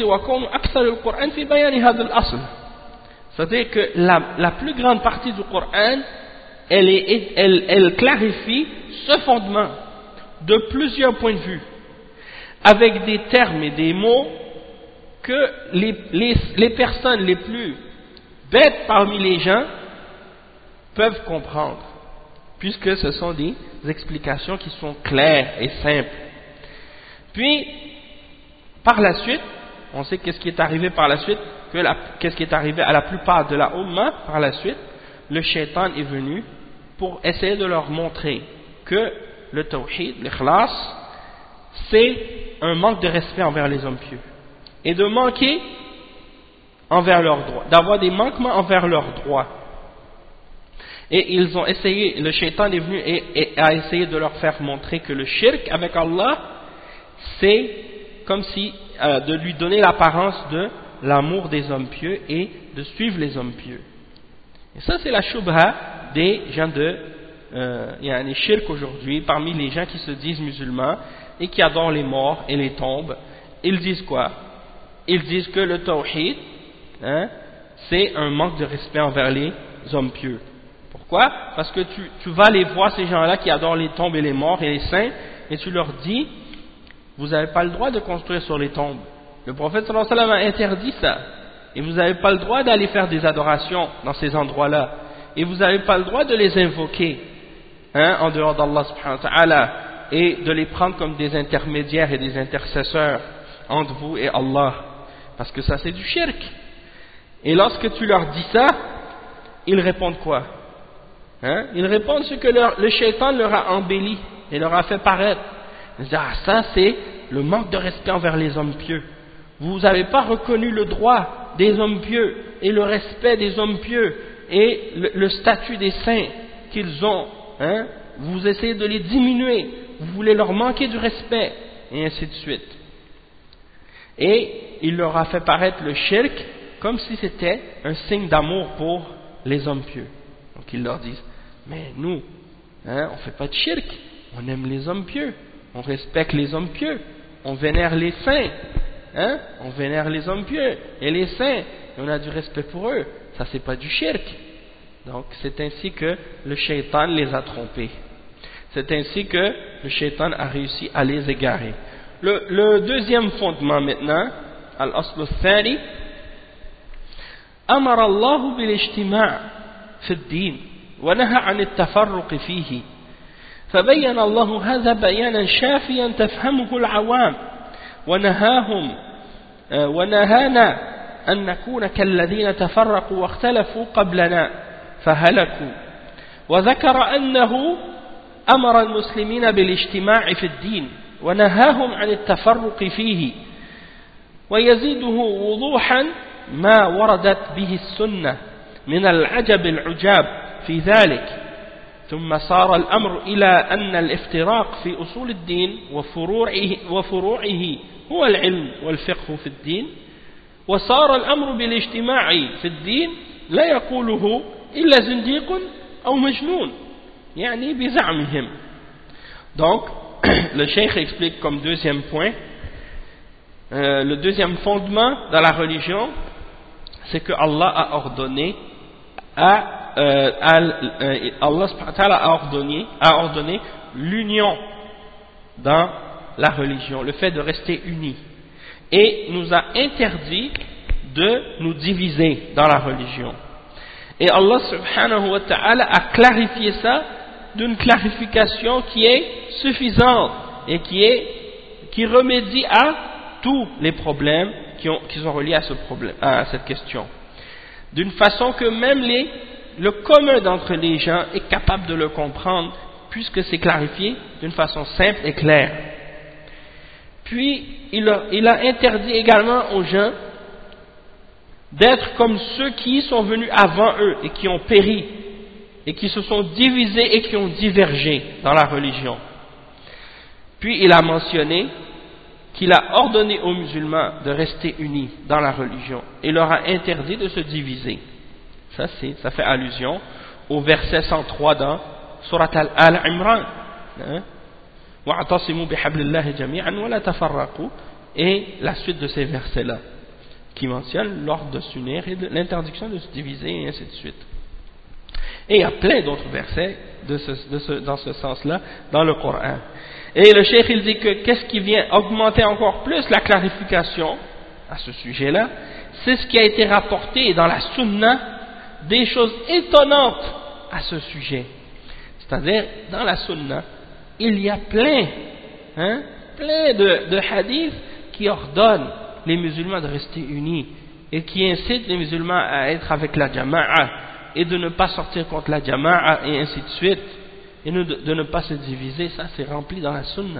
Speaker 1: c'est-à-dire que la plus grande partie du Coran, elle clarifie ce fondement de plusieurs points de vue, avec des termes et des mots que les personnes les plus bêtes parmi les gens peuvent comprendre, puisque ce sont des explications qui sont claires et simples. Puis, par la suite, on sait qu'est-ce qui est arrivé par la suite, qu'est-ce qui est arrivé à la plupart de la Ummah par la suite, le shaitan est venu pour essayer de leur montrer que le tawhid, l'ikhlas, c'est un manque de respect envers les hommes pieux, et de manquer envers leurs droits, d'avoir des manquements envers leurs droits. Et ils ont essayé, le shaitan est venu et a essayé de leur faire montrer que le shirk avec Allah, c'est comme si de lui donner l'apparence de l'amour des hommes pieux et de suivre les hommes pieux. Et ça, c'est la shubha des gens il y a un shirk aujourd'hui parmi les gens qui se disent musulmans et qui adorent les morts et les tombes. Ils disent quoi? Ils disent que le tawhid, c'est un manque de respect envers les hommes pieux. Pourquoi? Parce que tu vas les voir, ces gens-là qui adorent les tombes et les morts et les saints, et tu leur dis, vous n'avez pas le droit de construire sur les tombes. Le prophète sallallahu alayhi wa sallam a interdit ça. Et vous n'avez pas le droit d'aller faire des adorations dans ces endroits-là. Et vous n'avez pas le droit de les invoquer en dehors d'Allah subhanahu wa ta'ala, et de les prendre comme des intermédiaires et des intercesseurs entre vous et Allah. Parce que ça, c'est du shirk. Et lorsque tu leur dis ça, ils répondent quoi? Hein? Ils répondent ce que le shaitan leur a embelli et leur a fait paraître. Ils disent, ah, ça c'est le manque de respect envers les hommes pieux. Vous n'avez pas reconnu le droit des hommes pieux et le respect des hommes pieux et le statut des saints qu'ils ont. Hein? Vous essayez de les diminuer, vous voulez leur manquer du respect, et ainsi de suite. Et il leur a fait paraître le shirk comme si c'était un signe d'amour pour les hommes pieux. Donc ils leur disent, mais nous, hein, on ne fait pas de shirk, on aime les hommes pieux, on respecte les hommes pieux, on vénère les saints, hein, on vénère les hommes pieux et les saints, et on a du respect pour eux, ça c'est pas du shirk. Donc c'est ainsi que le shaitan les a trompés. C'est ainsi que le shaitan a réussi à les égarer. Le deuxième fondement maintenant, al-asl al-thani, أمر الله بالاجتماع في الدين ونهى عن التفرق فيه فبين الله هذا بيانا شافيا تفهمه العوام ونهانا أن نكون كالذين تفرقوا واختلفوا قبلنا فهلكوا وذكر أنه أمر المسلمين بالاجتماع في الدين ونهاهم عن التفرق فيه ويزيده وضوحا ما وردت به السنة من العجب العجاب في ذلك ثم صار الأمر إلى أن الافتراق في أصول الدين وفروعه هو العلم والفقه في الدين وصار الأمر بالاجتماع في الدين لا يقوله إلا زنديق أو مجنون يعني بزعمهم. Donc le cheikh explique comme deuxième point le deuxième fondement dans la religion, c'est que Allah a ordonné Allah subhanahu wa ta'ala a ordonné l'union dans la religion, le fait de rester unis, et nous a interdit de nous diviser dans la religion. Et Allah subhanahu wa ta'ala a clarifié ça d'une clarification qui est suffisante et qui remédie à tous les problèmes qui sont reliés à cette question. D'une façon que même le commun d'entre les gens est capable de le comprendre, puisque c'est clarifié d'une façon simple et claire. Puis, il a interdit également aux gens d'être comme ceux qui sont venus avant eux et qui ont péri, et qui se sont divisés et qui ont divergé dans la religion. Puis, il a mentionné qu'il a ordonné aux musulmans de rester unis dans la religion et leur a interdit de se diviser. Ça fait allusion au verset 103 dans Surat Al-Imran. وَاعْتَصِمُوا بِحَبْلِ اللَّهِ جَمِيعًا وَلَا تَفَرَّقُوا, et la suite de ces versets-là qui mentionnent l'ordre de s'unir et l'interdiction de se diviser et ainsi de suite. Et il y a plein d'autres versets dans ce sens-là dans le Coran. Et le cheikh il dit que qu'est-ce qui vient augmenter encore plus la clarification à ce sujet-là, c'est ce qui a été rapporté dans la sunna, des choses étonnantes à ce sujet. C'est-à-dire, dans la sunna, il y a plein de hadiths qui ordonnent les musulmans de rester unis et qui incitent les musulmans à être avec la jama'a et de ne pas sortir contre la jama'a et ainsi de suite, et de ne pas se diviser. Ça c'est rempli dans la sunna.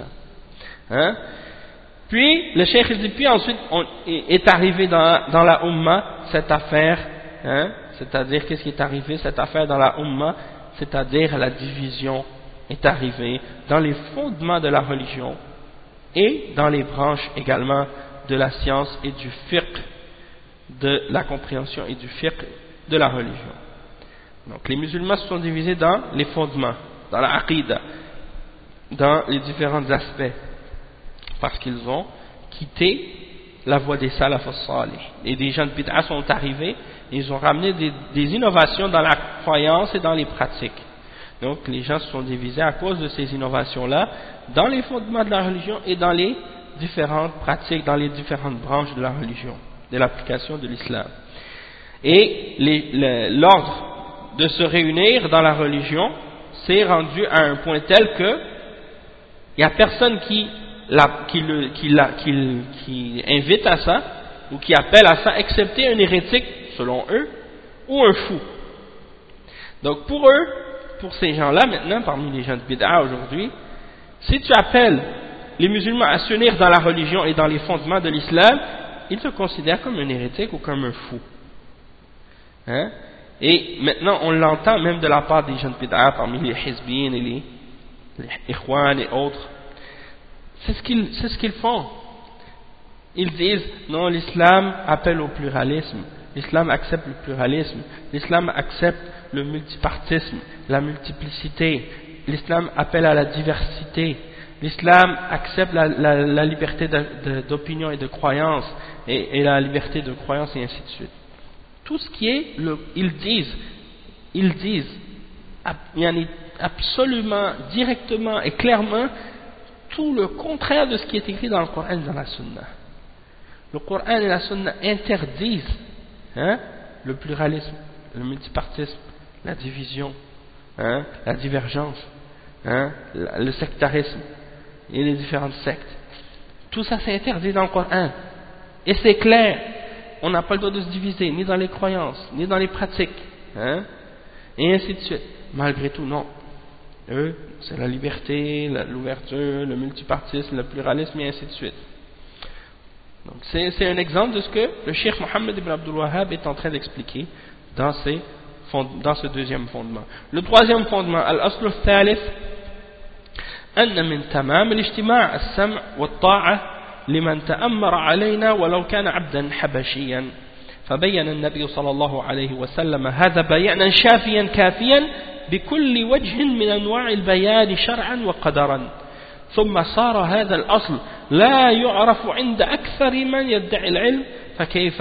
Speaker 1: Puis le cheikh dit, puis ensuite est arrivé dans la umma cette affaire, c'est-à-dire qu'est-ce qui est arrivé, cette affaire dans la umma, c'est-à-dire la division est arrivée dans les fondements de la religion et dans les branches également de la science et du fiqh, de la compréhension et du fiqh de la religion. Donc les musulmans se sont divisés dans les fondements, dans la aqidah, dans les différents aspects, parce qu'ils ont quitté la voie des salaf as-salih. Et des gens de bid'a sont arrivés et ils ont ramené des innovations dans la croyance et dans les pratiques. Donc les gens se sont divisés à cause de ces innovations-là dans les fondements de la religion et dans les différentes pratiques, dans les différentes branches de la religion, de l'application de l'islam. Et l'ordre de se réunir dans la religion s'est rendu à un point tel que il n'y a personne qui invite à ça ou qui appelle à ça, excepté un hérétique selon eux ou un fou. Donc pour eux, pour ces gens-là maintenant, parmi les gens de Bid'a aujourd'hui, si tu appelles les musulmans à s'unir dans la religion et dans les fondements de l'islam, ils te considèrent comme un hérétique ou comme un fou. Hein? Et maintenant, on l'entend même de la part des gens de Bid'a, parmi les Hizbin et les Ikhwan et autres. C'est ce qu'ils font. Ils disent, non, l'islam appelle au pluralisme, l'islam accepte le pluralisme, l'islam accepte le multipartisme, la multiplicité, l'islam appelle à la diversité, l'islam accepte la liberté d'opinion et de croyance, et la liberté de croyance et ainsi de suite. Tout ce qui est, ils disent absolument, directement et clairement tout le contraire de ce qui est écrit dans le Coran et dans la Sunna. Le Coran et la Sunna interdisent le pluralisme, le multipartisme, la division, la divergence, le sectarisme et les différentes sectes. Tout ça c'est interdit dans le Coran. Et c'est clair, on n'a pas le droit de se diviser, ni dans les croyances, ni dans les pratiques, et ainsi de suite. Malgré tout, non. Eux, c'est la liberté, l'ouverture, le multipartisme, le pluralisme, et ainsi de suite. Donc c'est un exemple de ce que le Cheikh Mohammed ibn Abdul Wahhab est en train d'expliquer dans ce deuxième fondement. Le troisième fondement, al-asl al-thalith, أن من تمام الاجتماع السمع والطاعة لمن تأمر علينا ولو كان عبدا حبشيا فبين النبي صلى الله عليه وسلم هذا بيانا شافيا كافيا بكل وجه من أنواع البيان شرعا وقدرا ثم صار هذا الأصل لا يعرف عند أكثر من يدعي العلم فكيف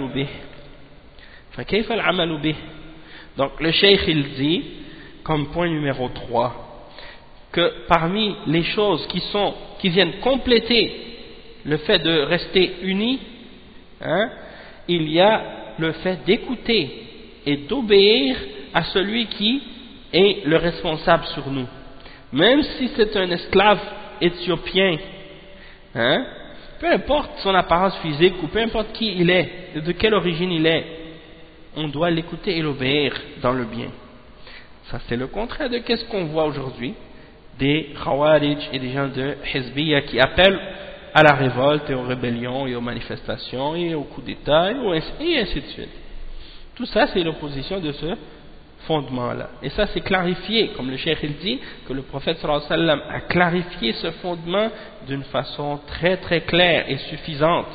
Speaker 1: العمل به. Donc le cheikh il dit comme point numéro 3 que parmi les choses qui viennent compléter le fait de rester unis, il y a le fait d'écouter et d'obéir à celui qui est le responsable sur nous. Même si c'est un esclave éthiopien, peu importe son apparence physique ou peu importe qui il est, de quelle origine il est, on doit l'écouter et l'obéir dans le bien. Ça c'est le contraire de ce qu'on voit aujourd'hui des Khawarij et des gens de Hizbiyya qui appellent à la révolte et aux rébellions et aux manifestations et aux coups d'État et ainsi de suite. Tout ça c'est l'opposition de ce fondement-là. Et ça c'est clarifié, comme le cheikh il dit, que le prophète sallallahu alayhi wa sallam a clarifié ce fondement d'une façon très très claire et suffisante.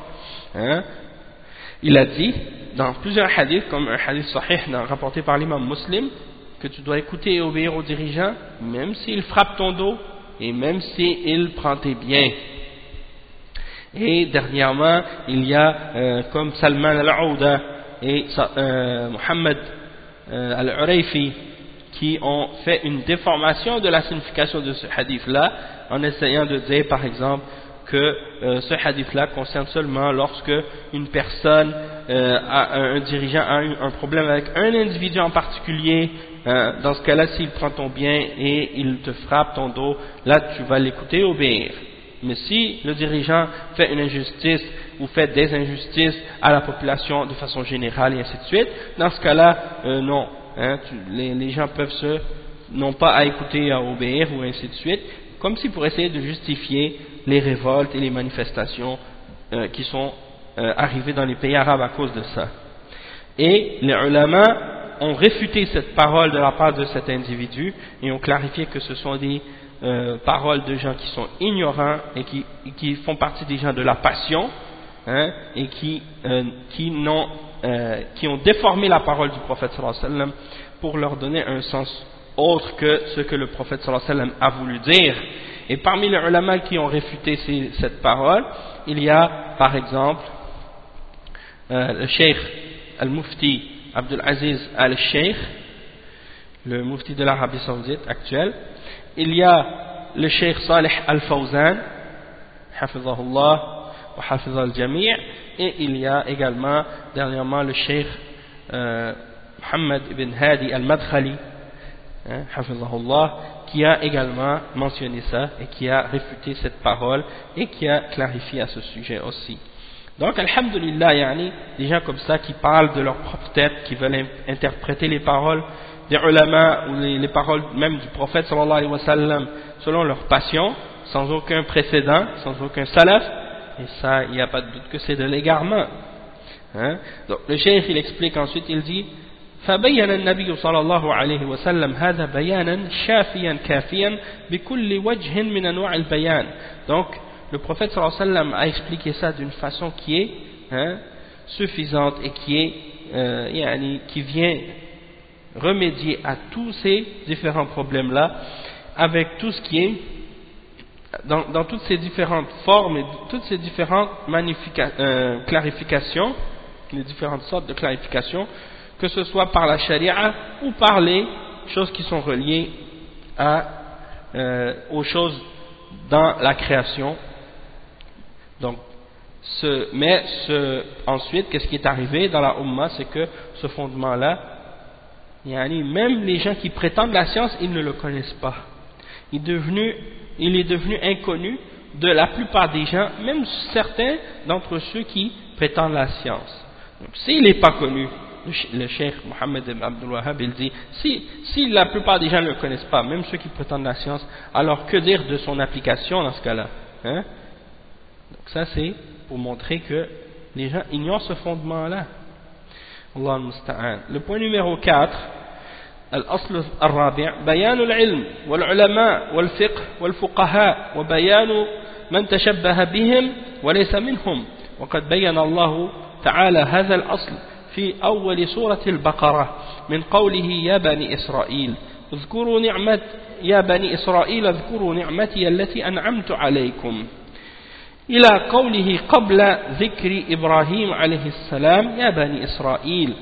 Speaker 1: Il a dit dans plusieurs hadiths, comme un hadith sahih rapporté par l'imam Muslim, que tu dois écouter et obéir aux dirigeants, même s'il frappe ton dos et même s'il prend tes biens. Et dernièrement, il y a comme Salman al-Aouda et Mohammed al-Urayfi qui ont fait une déformation de la signification de ce hadith-là en essayant de dire par exemple que ce hadith-là concerne seulement lorsque une personne, un dirigeant a eu un problème avec un individu en particulier. Dans ce cas-là, s'il prend ton bien et il te frappe ton dos, là tu vas l'écouter et obéir. Mais si le dirigeant fait une injustice ou fait des injustices à la population de façon générale et ainsi de suite, dans ce cas-là, non. Les gens peuvent non pas à écouter et à obéir ou ainsi de suite, comme si pour essayer de justifier les révoltes et les manifestations qui sont arrivées dans les pays arabes à cause de ça. Et les ulama ont réfuté cette parole de la part de cet individu et ont clarifié que ce sont des paroles de gens qui sont ignorants et qui font partie des gens de la passion et qui ont déformé la parole du prophète sallallahu alayhi wa sallam pour leur donner un sens autre que ce que le prophète sallallahu alayhi wa sallam a voulu dire. Et parmi les ulama qui ont réfuté cette parole, il y a par exemple le cheikh al-Mufti Abdul Aziz al-Sheikh, le Mufti de l'Arabie Saoudite actuel. Il y a le cheikh Salih al-Fawzan, hafizahullah wa hafizah al-Jami', et il y a également dernièrement le cheikh Muhammad ibn Hadi al-Madkhali, hafizahullah, qui a également mentionné ça et qui a réfuté cette parole et qui a clarifié à ce sujet aussi. Donc, alhamdulillah, des gens comme ça qui parlent de leur propre tête, qui veulent interpréter les paroles des ulama ou les paroles même du prophète sallallahu alayhi wa sallam selon leur passion, sans aucun précédent, sans aucun salaf, et ça, il n'y a pas de doute que c'est de l'égarement. Hein? Donc le cheikh il explique ensuite, il dit فبين النبي صلى الله عليه وسلم هذا بيانا شافيا كافيا بكل وجه من أنواع البيان. Donc le prophète صلى الله عليه وسلم a expliqué ça d'une façon qui est suffisante et qui vient remédier à tous ces différents problèmes là avec tout ce qui est dans toutes ces différentes formes et toutes ces différentes clarifications, les différentes sortes de clarifications, que ce soit par la charia ou par les choses qui sont reliées aux choses dans la création. Donc, ensuite, qu'est-ce qui est arrivé dans la Ummah, c'est que ce fondement-là, même les gens qui prétendent la science, ils ne le connaissent pas. Il est devenu inconnu de la plupart des gens, même certains d'entre ceux qui prétendent la science. Donc, s'il n'est pas connu, le cheikh Mohammed ibn Abdul Wahhab, il dit, si la plupart des gens ne le connaissent pas, même ceux qui prétendent la science, alors que dire de son application dans ce cas-là, hein? Donc ça c'est pour montrer que les gens ignorent ce fondement-là. Allah al-Musta'an. Le point numéro 4, الأصل الرابع بيان العلم والعلماء والفقه والفقهاء وبيان من تشبه بهم وليس منهم وقد بين الله تعالى هذا الأصل في أول سورة البقرة من قوله يا بني إسرائيل اذكروا نعمتي التي أنعمت عليكم إلى قوله قبل ذكر إبراهيم عليه السلام يا بني إسرائيل.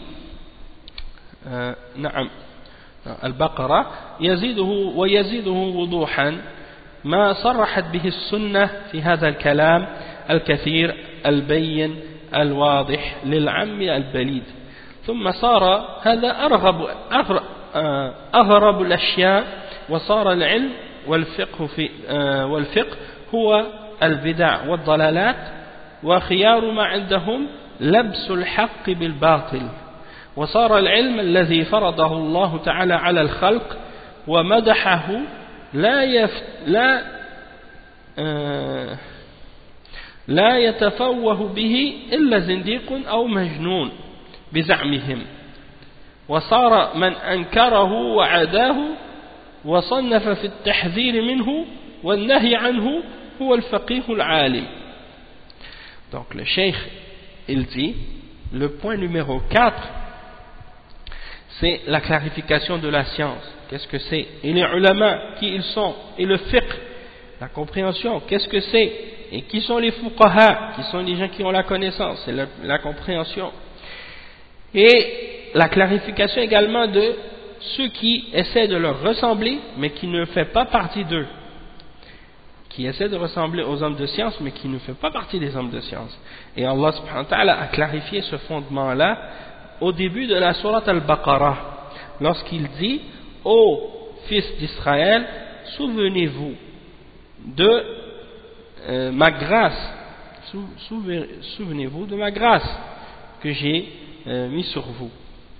Speaker 1: نعم البقرة ويزيده وضوحا ما صرحت به السنة في هذا الكلام الكثير البين الواضح للعم البليد. ثم صار هذا أغرب الأشياء وصار العلم والفقه هو البدع والضلالات وخيار ما عندهم لبس الحق بالباطل. وصار العلم الذي فرضه الله تعالى على الخلق ومدحه لا يتفوه به إلا زنديق أو مجنون بزعمهم. وصار من أنكره وعداه وصنف في التحذير منه والنهي عنه هو الفقيه العالم. Donc le cheikh il dit le point numéro 4 c'est la clarification de la science. Qu'est-ce que c'est? Et les ulama, qui ils sont? Et le fiqh, la compréhension, qu'est-ce que c'est? Et qui sont les fuqaha? Qui sont les gens qui ont la connaissance? C'est la compréhension. Et la clarification également de ceux qui essaient de leur ressembler, mais qui ne fait pas partie d'eux. Qui essaient de ressembler aux hommes de science, mais qui ne fait pas partie des hommes de science. Et Allah subhanahu wa ta'ala a clarifié ce fondement-là au début de la sourate al-Baqarah, lorsqu'il dit ô fils d'Israël, souvenez-vous de ma grâce, souvenez-vous de ma grâce que j'ai mis sur vous.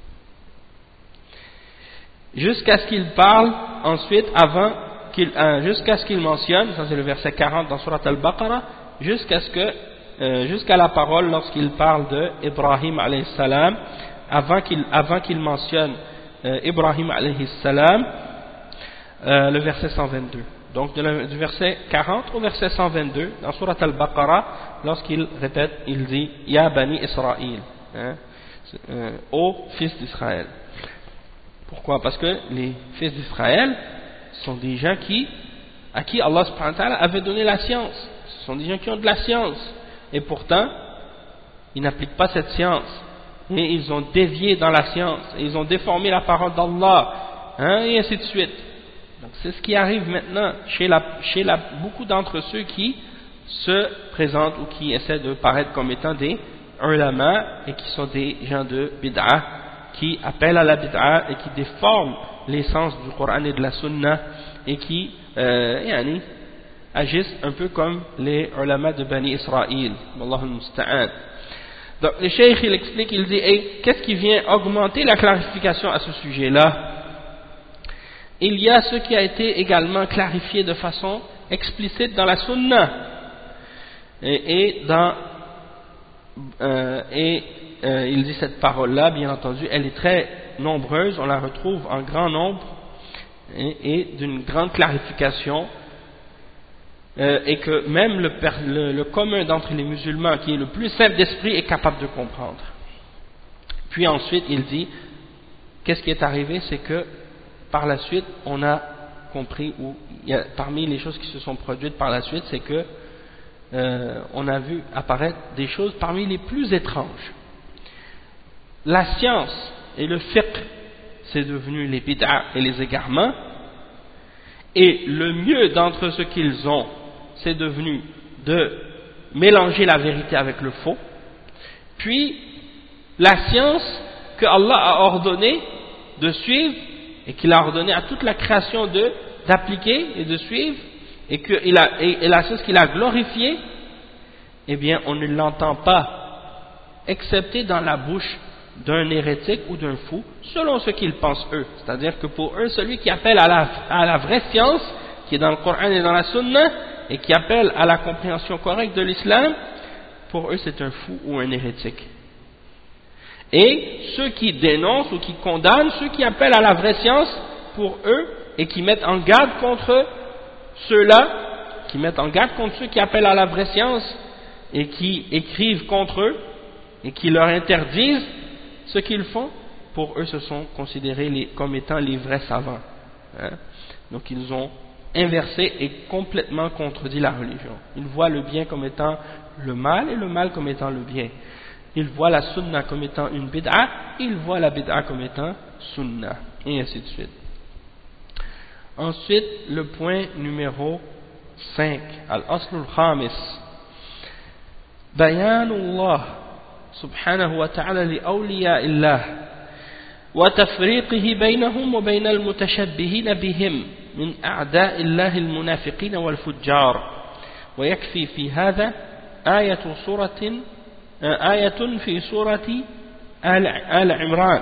Speaker 1: Jusqu'à ce qu'il parle ensuite, jusqu'à ce qu'il mentionne, ça c'est le verset 40 dans sourate al-Baqarah, jusqu'à la parole lorsqu'il parle de Ibrahim alayhi salam, avant qu'il mentionne Ibrahim alayhi salam, le verset 122. Donc du verset 40 au verset 122 dans sourate al-Baqarah, lorsqu'il répète, il dit Ya bani Israël, ô fils d'Israël. Pourquoi? Parce que les fils d'Israël sont des gens à qui Allah subhanahu wa ta'ala avait donné la science. Ce sont des gens qui ont de la science. Et pourtant, ils n'appliquent pas cette science. Et ils ont dévié dans la science. Et ils ont déformé la parole d'Allah. Et ainsi de suite. Donc c'est ce qui arrive maintenant chez beaucoup d'entre ceux qui se présentent ou qui essaient de paraître comme étant des ulama et qui sont des gens de bid'a, qui appellent à la bid'a et qui déforment l'essence du Coran et de la Sunna et qui agissent un peu comme les ulama de Bani Israël. Wallahu al-musta'an. Donc le cheikh il explique, il dit qu'est-ce qui vient augmenter la clarification à ce sujet-là? il y a ce qui a été également clarifié de façon explicite dans la sunna, il dit cette parole-là, bien entendu, elle est très nombreuse, on la retrouve en grand nombre et d'une grande clarification, et que même le commun d'entre les musulmans, qui est le plus simple d'esprit, est capable de comprendre. Puis ensuite, il dit, qu'est-ce qui est arrivé, c'est que par la suite, on a compris, ou parmi les choses qui se sont produites par la suite, c'est que on a vu apparaître des choses parmi les plus étranges. La science et le fiqh, c'est devenu les bid'a et les égarements, et le mieux d'entre ce qu'ils ont, c'est devenu de mélanger la vérité avec le faux. Puis la science que Allah a ordonné de suivre, et qu'il a ordonné à toute la création d'appliquer et de suivre, et la chose qu'il a glorifiée, eh bien on ne l'entend pas, excepté dans la bouche d'un hérétique ou d'un fou, selon ce qu'ils pensent eux. C'est-à-dire que pour eux, celui qui appelle à la vraie science, qui est dans le Coran et dans la Sunna, et qui appelle à la compréhension correcte de l'islam, pour eux c'est un fou ou un hérétique. Et ceux qui dénoncent ou qui condamnent, ceux qui appellent à la vraie science, pour eux, et qui mettent en garde contre ceux-là, qui mettent en garde contre ceux qui appellent à la vraie science, et qui écrivent contre eux, et qui leur interdisent ce qu'ils font, pour eux ce sont considérés comme étant les vrais savants. Donc ils ont inversé et complètement contredit la religion. Ils voient le bien comme étant le mal et le mal comme étant le bien. Ils voient la sunna comme étant une bid'a, ils voient la bid'a comme étant sunna, et ainsi de suite. Ensuite, le point numéro 5, al-asl al-khamis, bayanullah subhanahu wa ta'ala li awliya illah wa tafriqihi baynahum wa bayna al-mutashabbihin bihim min a'da' illah al-munafiqin wal-fujjar wa yakfi fi hadha آية في سورة آل عمران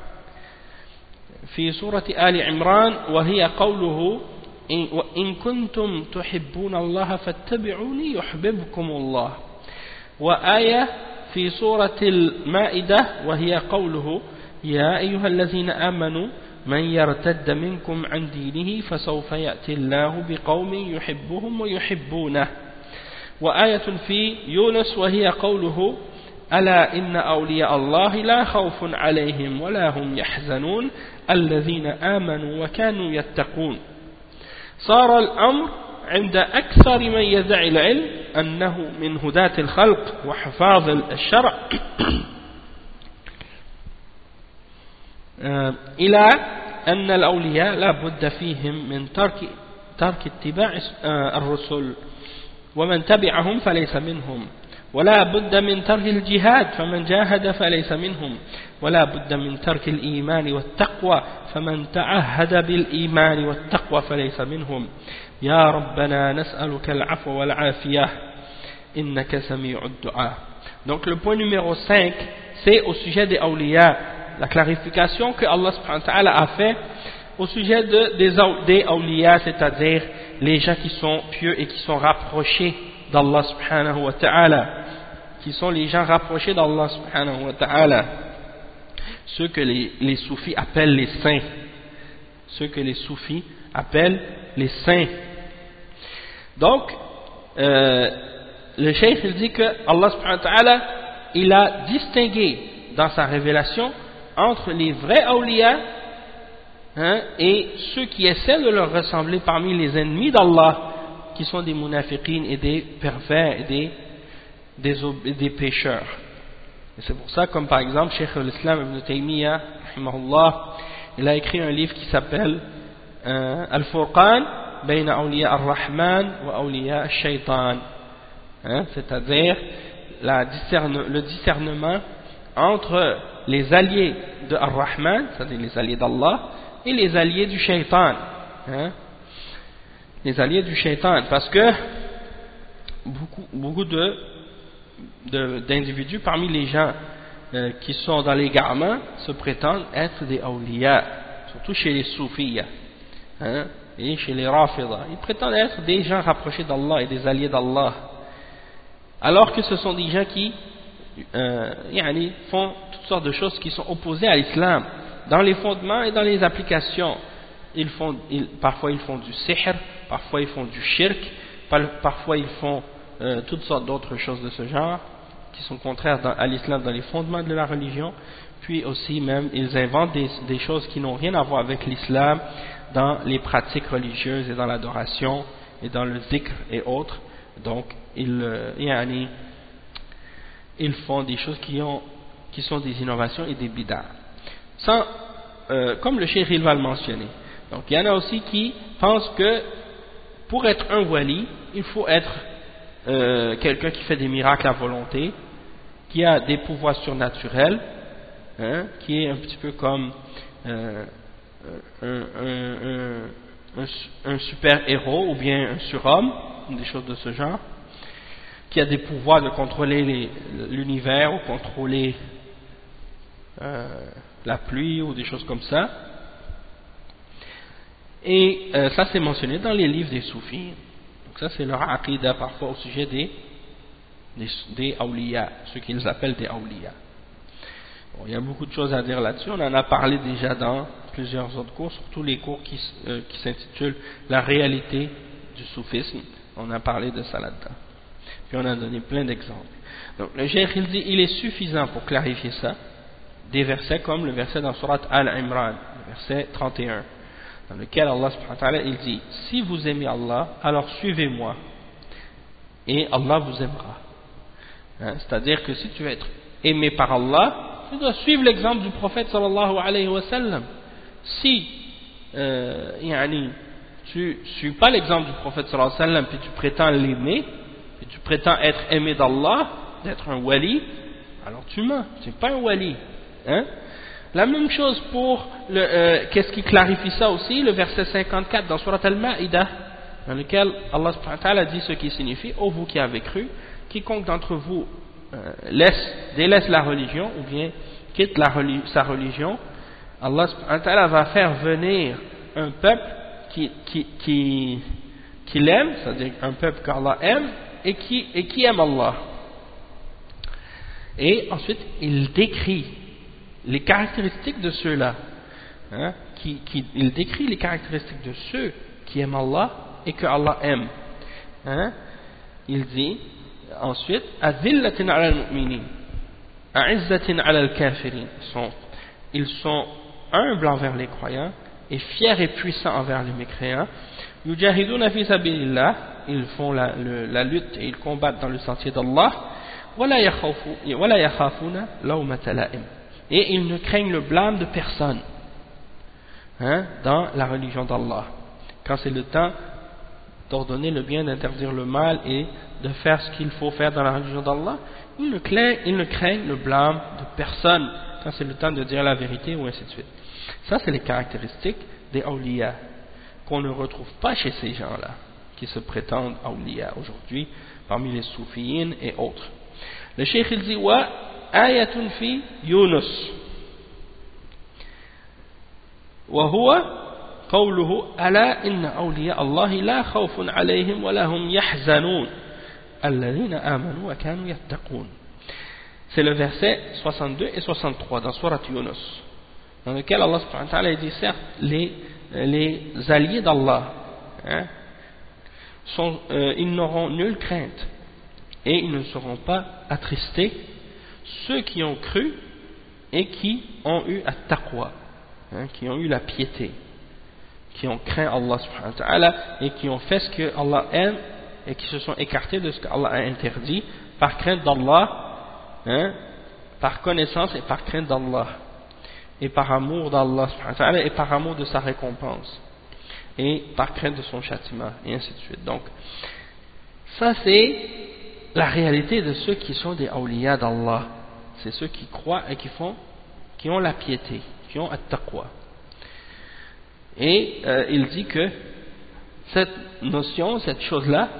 Speaker 1: في سورة آل عمران وهي قوله إن كنتم تحبون الله فاتبعوني يحببكم الله، وآية في سورة المائدة وهي قوله يا أيها الذين آمنوا من يرتد منكم عن دينه فسوف يأتي الله بقوم يحبهم ويحبونه، وآية في يونس وهي قوله ألا إن أولياء الله لا خوف عليهم ولا هم يحزنون الذين آمنوا وكانوا يتقون. صار الأمر عند أكثر من يدعي العلم أنه من هداة الخلق وحفاظ الشرع إلى أن الأولياء لا بد فيهم من ترك اتباع الرسل، ومن تبعهم فليس منهم، ولا بد من ترك الجهاد فمن جاهد فليس منهم، ولا بد من ترك الإيمان والتقوى فمن تعهد بالإيمان والتقوى فليس منهم. يا ربنا نسألك العفو والعافية إنك سميع الدعاء. Donc le point numéro 5, c'est au sujet des awliya, la clarification que Allah subhanahu wa ta'ala a fait au sujet des awliya, c'est-à-dire les gens qui sont pieux et qui sont rapprochés d'Allah subhanahu wa ta'ala, qui sont les gens rapprochés d'Allah subhanahu wa ta'ala, ceux que les soufis appellent les saints, Donc, le cheikh il dit que Allah subhanahu wa ta'ala, il a distingué dans sa révélation entre les vrais awliya et ceux qui essaient de leur ressembler parmi les ennemis d'Allah, qui sont des munafiqines et des pervers et des pécheurs. Et c'est pour ça, comme par exemple Cheikh al-Islam ibn Taymiyyah rahimahullah, il a écrit un livre qui s'appelle Al-Furqan bayna awliya ar-Rahman wa awliya al-Shaytan, c'est-à-dire le discernement entre les alliés de Ar-Rahman, c'est-à-dire les alliés d'Allah, et les alliés du shaitan, les alliés du shaitan, parce que beaucoup d'individus parmi les gens qui sont dans l'égarement se prétendent être des awliya, surtout chez les soufis. hein, et chez les Rafida. Ils prétendent être des gens rapprochés d'Allah et des alliés d'Allah, alors que ce sont des gens qui font toutes sortes de choses qui sont opposées à l'islam, dans les fondements et dans les applications. Parfois ils font du sihr, parfois ils font du shirk, parfois ils font toutes sortes d'autres choses de ce genre, qui sont contraires à l'islam dans les fondements de la religion. Puis aussi même ils inventent des choses qui n'ont rien à voir avec l'islam dans les pratiques religieuses et dans l'adoration et dans le zikr et autres. Donc ils font des choses qui sont des innovations et des bid'ah, comme le cheikh il va le mentionner. Donc il y en a aussi qui pensent que pour être un wali, il faut être quelqu'un qui fait des miracles à volonté, qui a des pouvoirs surnaturels, hein, qui est un petit peu comme un super héros ou bien un surhomme, des choses de ce genre, qui a des pouvoirs de contrôler l'univers ou contrôler la pluie ou des choses comme ça. Et ça c'est mentionné dans les livres des soufis. Donc ça c'est leur aqidah parfois au sujet des awliya, ceux qu'ils appellent des awliya. Bon, il y a beaucoup de choses à dire là-dessus, on en a parlé déjà dans plusieurs autres cours, surtout les cours qui s'intitulent La réalité du soufisme, on a parlé de ça là-dedans. Puis on a donné plein d'exemples. Donc le cheikh il dit, il est suffisant pour clarifier ça, des versets comme le verset dans Surat Al-Imran, le verset 31, dans lequel Allah subhanahu wa ta'ala il dit, si vous aimez Allah, alors suivez-moi et Allah vous aimera. Hein, c'est-à-dire que si tu veux être aimé par Allah, tu dois suivre l'exemple du prophète sallallahu alayhi wa sallam. Si tu ne suis pas l'exemple du prophète sallallahu alayhi wa sallam, puis tu prétends l'aimer, puis tu prétends être aimé d'Allah, d'être un wali, alors tu mens, tu n'es pas un wali. Hein? La même chose pour qu'est-ce qui clarifie ça aussi, le verset 54 dans Surat Al-Ma'idah, dans lequel Allah subhanahu wa ta'ala dit ce qui signifie, ô vous qui avez cru, quiconque d'entre vous délaisse la religion ou bien quitte sa religion, Allah subhanahu wa ta'ala va faire venir un peuple qui l'aime, c'est-à-dire un peuple qu'Allah aime et qui aime Allah. Et ensuite il décrit les caractéristiques de ceux-là, hein, il décrit les caractéristiques de ceux qui aiment Allah et que Allah aime. Hein, il dit ensuite, Azillatin ala al-mu'minin, a'izzatin ala al-kafirin. Ils sont humbles envers les croyants et fiers et puissants envers les mécréants. Yujahiduna fi sabilillah, ils font la lutte et ils combattent dans le sentier d'Allah. Wala yakhafuna lawmata la'im. Et ils ne craignent le blâme de personne, hein, dans la religion d'Allah. Quand c'est le temps d'ordonner le bien, d'interdire le mal et de faire ce qu'il faut faire dans la religion d'Allah, ils ne craignent le blâme de personne quand c'est le temps de dire la vérité ou ainsi de suite. Ça c'est les caractéristiques des awliya qu'on ne retrouve pas chez ces gens-là qui se prétendent awliya aujourd'hui parmi les soufiyines et autres. Le cheikh il dit wa ayatun fi Yunus wa huwa قوله ألا إن أولياء الله لا خوف عليهم ولا هم يحزنون الذين آمنوا وكانوا يتقون. C'est le verset 62 et 63 dans Surat Yunus, dans lequel Allah subhanahu wa ta'ala dit certes les alliés d'Allah, hein, ils n'auront nulle crainte et ils ne seront pas attristés, ceux qui ont cru et qui ont eu at-taqwa, hein, qui ont eu la piété, qui ont craint Allah subhanahu wa ta'ala et qui ont fait ce que Allah aime et qui se sont écartés de ce qu'Allah a interdit par crainte d'Allah, hein, par connaissance et par crainte d'Allah et par amour d'Allah subhanahu wa ta'ala et par amour de sa récompense et par crainte de son châtiment et ainsi de suite. Donc ça c'est la réalité de ceux qui sont des awliya d'Allah, c'est ceux qui croient et qui ont la piété, qui ont at-taqwa. Et il dit que cette notion, cette chose-là,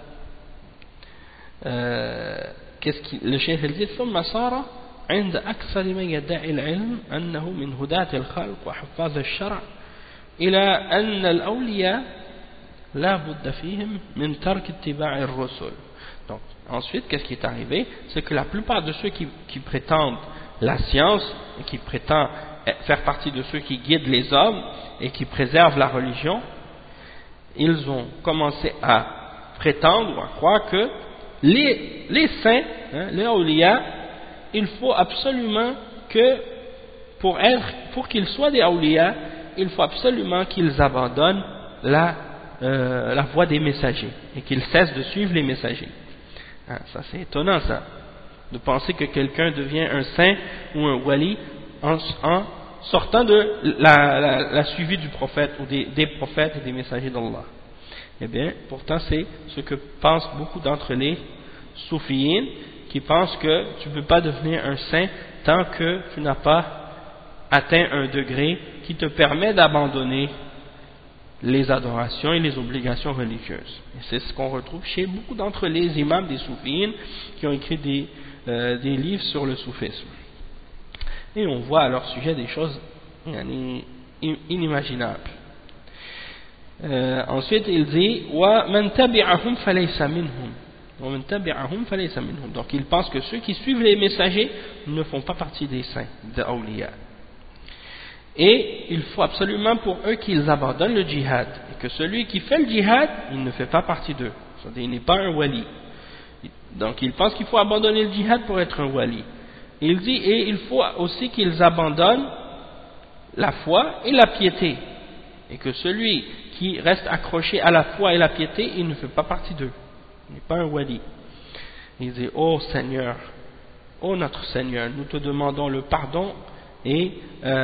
Speaker 1: le cheikh il dit ثم صار عند أكثر من يدعي العلم أنه من هداة الخلق وحفاظ الشرع إلى أن الأولياء لا بد فيهم من ترك اتباع الرسل. Donc, ensuite, qu'est-ce qui est arrivé? C'est que la plupart de ceux qui prétendent la science et qui prétendent faire partie de ceux qui guident les hommes et qui préservent la religion, ils ont commencé à prétendre ou à croire que les saints, les awliya, il faut absolument que pour qu'ils soient des awliya, il faut absolument qu'ils abandonnent la voie des messagers et qu'ils cessent de suivre les messagers. Ça c'est étonnant ça, de penser que quelqu'un devient un saint ou un wali en sortant de la suivi du prophète ou des prophètes et des messagers d'Allah. Eh bien, pourtant c'est ce que pensent beaucoup d'entre les soufiyines, qui pensent que tu ne peux pas devenir un saint tant que tu n'as pas atteint un degré qui te permet d'abandonner les adorations et les obligations religieuses. Et c'est ce qu'on retrouve chez beaucoup d'entre les imams des soufiyines qui ont écrit des livres sur le soufisme. Et on voit à leur sujet des choses inimaginables. Ensuite il dit وَمَنْ تَبِعَهُمْ فَلَيْسَ مِنْهُمْ. Donc ils pensent que ceux qui suivent les messagers ne font pas partie des saints, des awliya. Et il faut absolument pour eux qu'ils abandonnent le djihad, et que celui qui fait le djihad, il ne fait pas partie d'eux, c'est-à-dire il n'est pas un wali. Donc ils pensent qu'il faut abandonner le djihad pour être un wali. Il dit, et il faut aussi qu'ils abandonnent la foi et la piété, et que celui qui reste accroché à la foi et la piété, il ne fait pas partie d'eux, il n'est pas un wali. Il dit, ô Seigneur, ô notre Seigneur, nous te demandons le pardon et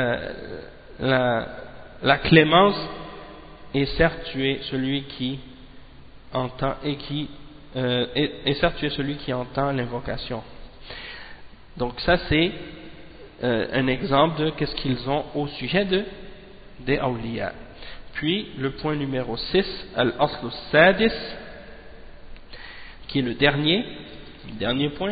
Speaker 1: la clémence, et certes tu es celui qui entend et certes tu es celui qui entend l'invocation. Donc ça c'est un exemple de qu'est-ce qu'ils ont au sujet des awliya. Puis le point numéro 6, al-asl al-sadis, qui est le dernier point,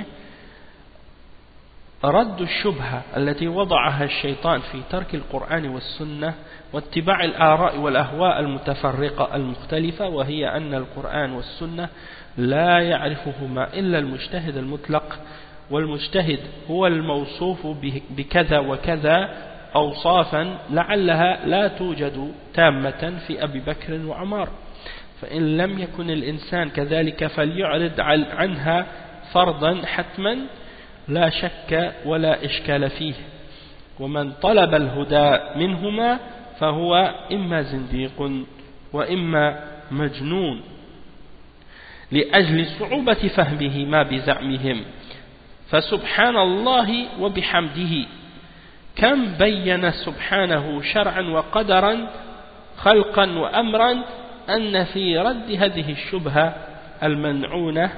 Speaker 1: رد الشبهة التي وضعها الشيطان في ترك القرآن والسنة واتباع الآراء والأهواء المتفرقة المختلفة، وهي أن القرآن والسنة لا يعرفهما إلا المجتهد المطلق، والمجتهد هو الموصوف بكذا وكذا أوصافا لعلها لا توجد تامة في أبي بكر وعمر، فإن لم يكن الإنسان كذلك فليعرض عنها فرضا حتما لا شك ولا إشكال فيه، ومن طلب الهدى منهما فهو إما زنديق وإما مجنون لأجل صعوبة فهمهما بزعمهم. فسبحان الله وبحمده كم بين سبحانه شرعا وقدرا خلقا وأمرا أن في رد هذه الشبهة المنعونة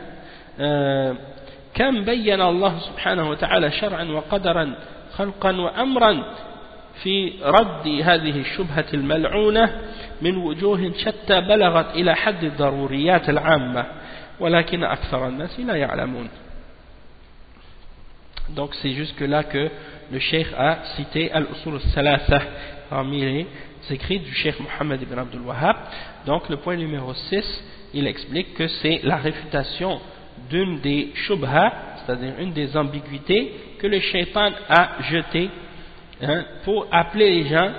Speaker 1: كم بين الله سبحانه وتعالى شرعا وقدرا خلقا وأمرا في رد هذه الشبهة الملعونة من وجوه شتى بلغت إلى حد الضروريات العامة ولكن أكثر الناس لا يعلمون. Donc c'est jusque là que le cheikh a cité al-usul al-thalatha parmi les écrits du cheikh Mohammed ibn Abdul Wahhab. Donc le point numéro 6, il explique que c'est la réfutation d'une des shubha, c'est-à-dire une des ambiguïtés que le shaitan a jetées pour appeler les gens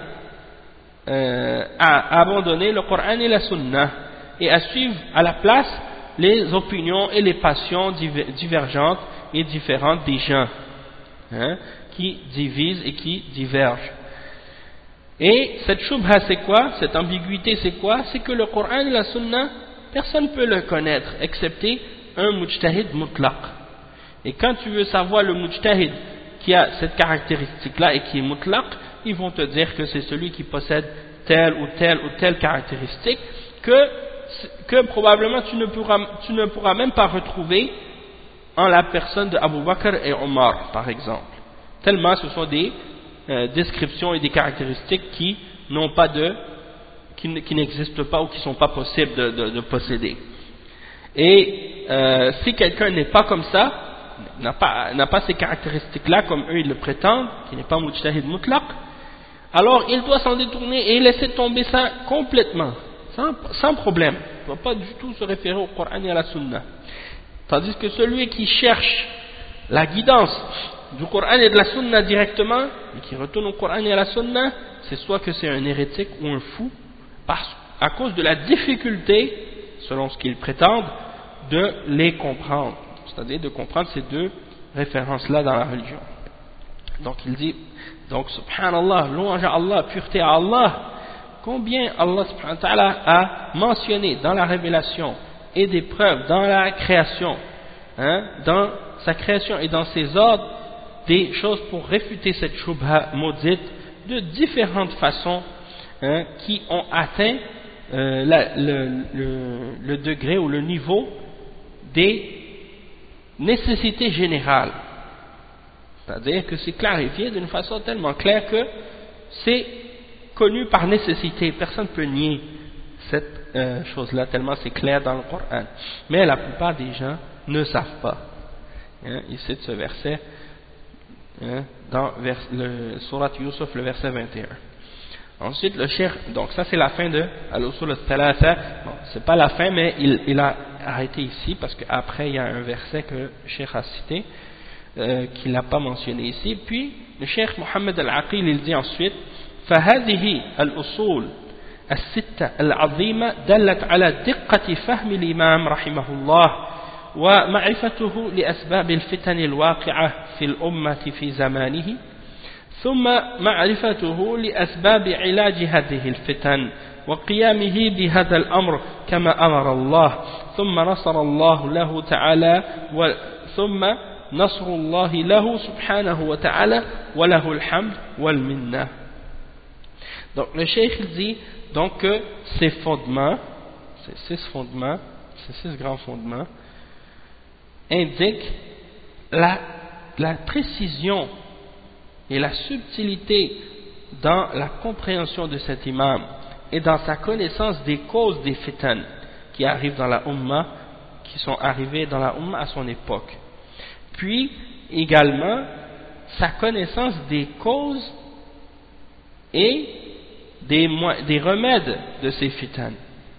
Speaker 1: à abandonner le Coran et la Sunna et à suivre à la place les opinions et les passions divergentes et différentes des gens qui divisent et qui divergent. Et cette shubha c'est quoi? Cette ambiguïté c'est quoi? C'est que le Coran et la Sunna, personne ne peut le connaître excepté un mujtahid mutlaq. Et quand tu veux savoir le mujtahid qui a cette caractéristique-là et qui est mutlaq, ils vont te dire que c'est celui qui possède telle ou telle caractéristique que probablement tu ne pourras même pas retrouver en la personne de Abu Bakr et Omar, par exemple. Tellement ce sont des descriptions et des caractéristiques qui n'existent pas ou qui ne sont pas possibles de posséder. Et si quelqu'un n'est pas comme ça, n'a pas ces caractéristiques-là comme eux ils le prétendent, qui n'est pas mujtahid mutlaq, alors il doit s'en détourner et laisser tomber ça complètement, sans problème. Il ne doit pas du tout se référer au Coran et à la Sunna. Tandis que celui qui cherche la guidance du Coran et de la Sunna directement, et qui retourne au Coran et à la Sunna, c'est soit que c'est un hérétique ou un fou, à cause de la difficulté, selon ce qu'ils prétendent, de les comprendre. C'est-à-dire de comprendre ces deux références-là dans la religion. Donc il dit, donc subhanallah, louange à Allah, pureté à Allah, combien Allah subhanahu wa ta'ala a mentionné dans la révélation et des preuves dans la création, dans sa création et dans ses ordres, des choses pour réfuter cette shubha maudite de différentes façons qui ont atteint le degré ou le niveau des nécessités générales. C'est-à-dire que c'est clarifié d'une façon tellement claire que c'est connu par nécessité. Personne ne peut nier cette chose-là, tellement c'est clair dans le Coran. Mais la plupart des gens ne savent pas. Ici de ce verset, dans le Surat Yusuf, le verset 21. Ensuite, le cheikh, donc ça c'est la fin de Al-Usul al-Thalatha. Bon, c'est pas la fin, mais il a arrêté ici, parce qu'après il y a un verset que le cheikh a cité, qu'il n'a pas mentionné ici. Puis, le cheikh Mohammed al-Aqil, il dit ensuite, فهذه الأصول الستة العظيمة دلت على دقة فهم الإمام رحمه الله ومعرفته لأسباب الفتن الواقعة في الأمة في زمانه ثم معرفته لأسباب علاج هذه الفتن وقيامه بهذا الأمر كما أمر الله ثم نصر الله له تعالى ثم نصر الله له سبحانه وتعالى وله الحمد والمنة. Donc le cheikh il dit donc que ces fondements, ces six grands fondements indiquent la précision et la subtilité dans la compréhension de cet imam et dans sa connaissance des causes des fitan qui arrivent dans la Ummah, qui sont arrivées dans la Ummah à son époque. Puis également sa connaissance des causes et des remèdes de ces fitan.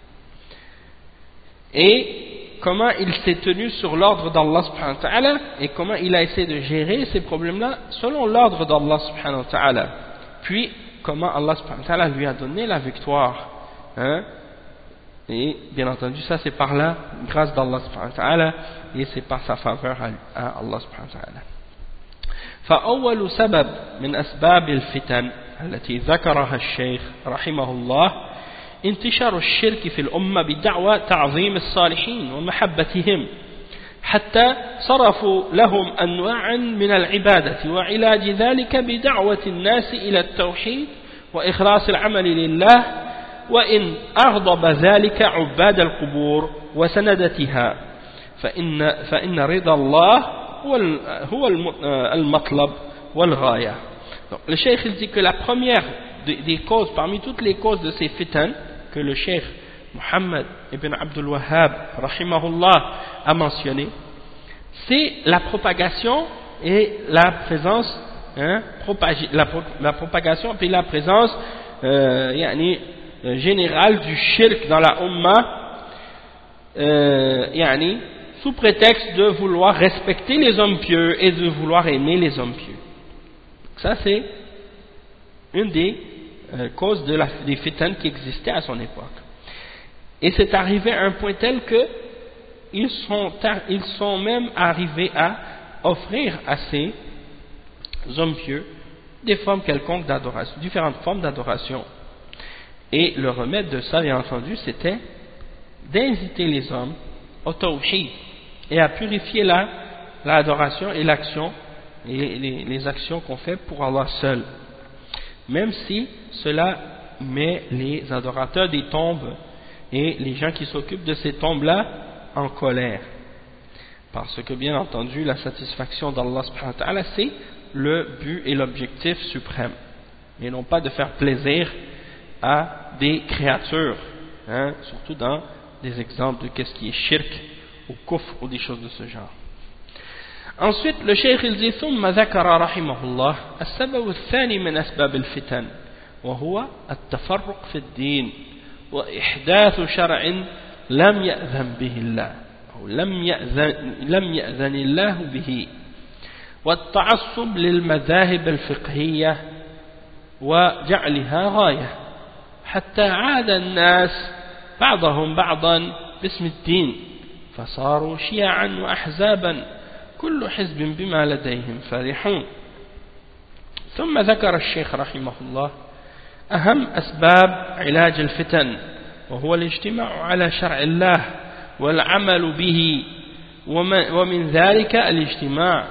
Speaker 1: Et comment il s'est tenu sur l'ordre d'Allah subhanahu wa ta'ala et comment il a essayé de gérer ces problèmes-là selon l'ordre d'Allah subhanahu wa ta'ala. Puis comment Allah subhanahu wa ta'ala lui a donné la victoire. Et bien entendu ça c'est par la grâce d'Allah subhanahu wa ta'ala et c'est par sa faveur à Allah subhanahu wa ta'ala. فأول سبب من أسباب الفتن التي ذكرها الشيخ رحمه الله انتشار الشرك في الأمة بدعوى تعظيم الصالحين ومحبتهم حتى صرفوا لهم أنواعا من العبادة وعلاج ذلك بدعوة الناس إلى التوحيد وإخلاص العمل لله وإن أغضب ذلك عباد القبور وسندتها فإن رضا الله هو المطلب والغاية. Donc, le cheikh il dit que la première des causes, parmi toutes les causes de ces fitan que le cheikh Muhammad ibn Abdul Wahhab rahimahullah a mentionné, c'est la propagation et la présence, la propagation puis la présence générale du shirk dans la Ummah, sous prétexte de vouloir respecter les hommes pieux et de vouloir aimer les hommes pieux. Ça c'est une des causes des fitan qui existaient à son époque. Et c'est arrivé à un point tel que ils sont même arrivés à offrir à ces hommes pieux des formes quelconques d'adoration, différentes formes d'adoration. Et le remède de ça, bien entendu, c'était d'inciter les hommes au tawhid et à purifier l'adoration et l'action et les actions qu'on fait pour Allah seul, même si cela met les adorateurs des tombes et les gens qui s'occupent de ces tombes-là en colère, parce que bien entendu la satisfaction d'Allah subhanahu wa ta'ala c'est le but et l'objectif suprême et non pas de faire plaisir à des créatures, surtout dans des exemples de qu'est-ce qui est shirk ou kufr ou des choses de ce genre. Ensuite le cheikh il dit ثم ذكر رحمه الله السبب الثاني من أسباب الفتن وهو التفرق في الدين وإحداث شرع لم يأذن به الله أو لم يأذن الله به والتعصب للمذاهب الفقهية وجعلها غاية حتى عاد الناس بعضهم بعضا باسم الدين فصاروا شيعا وأحزابا كل حزب بما لديهم فرحون. ثم ذكر الشيخ رحمه الله أهم أسباب علاج الفتن وهو الاجتماع على شرع الله والعمل به ومن ذلك الاجتماع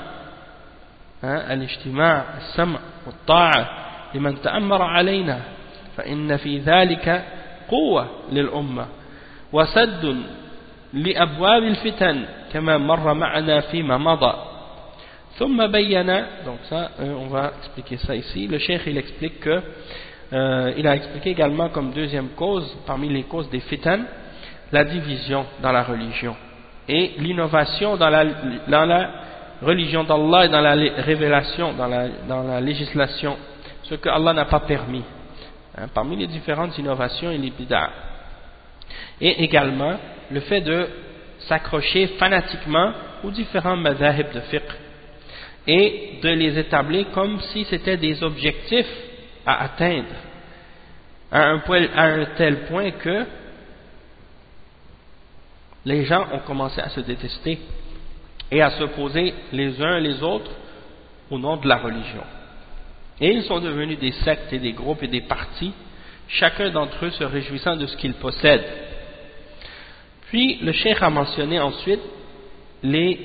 Speaker 1: السمع والطاعة لمن تأمر علينا فإن في ذلك قوة للأمة وسد لأبواب الفتن كما مر معنا فيما مضى. ثم بين, donc ça on va expliquer ça ici. Le cheikh il explique que il a expliqué également comme deuxième cause parmi les causes des fitan la division dans la religion et l'innovation dans la religion d'Allah et dans la révélation, dans la législation, ce que Allah n'a pas permis, parmi les différentes innovations et les bid'ah. Et également le fait de s'accrocher fanatiquement aux différents madhahib de fiqh et de les établir comme si c'était des objectifs à atteindre à un tel point que les gens ont commencé à se détester et à s'opposer les uns les autres au nom de la religion. Et ils sont devenus des sectes et des groupes et des partis, chacun d'entre eux se réjouissant de ce qu'il possède. Puis le cheikh a mentionné ensuite les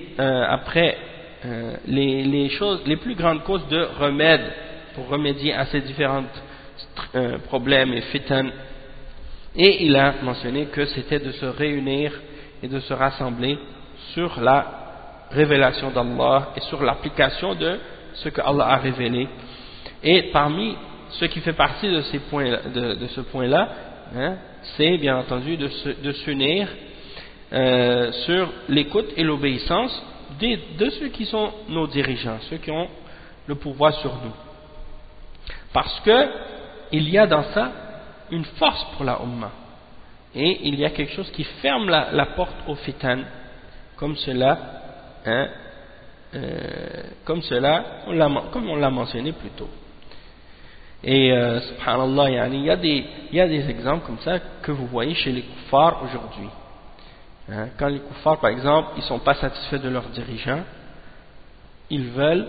Speaker 1: plus grandes causes de remède pour remédier à ces différents problèmes et fitan. Et il a mentionné que c'était de se réunir et de se rassembler sur la révélation d'Allah et sur l'application de ce que Allah a révélé. Et parmi ce qui fait partie de ces points, de ce point-là, c'est bien entendu de s'unir sur l'écoute et l'obéissance de ceux qui sont nos dirigeants, ceux qui ont le pouvoir sur nous. Parce que il y a dans ça une force pour la Ummah. Et il y a quelque chose qui ferme la porte au fitan, comme cela, comme on l'a mentionné plus tôt. Et subhanallah, il y a des exemples comme ça que vous voyez chez les kuffars aujourd'hui. Quand les kuffars, par exemple, ils ne sont pas satisfaits de leurs dirigeants, ils veulent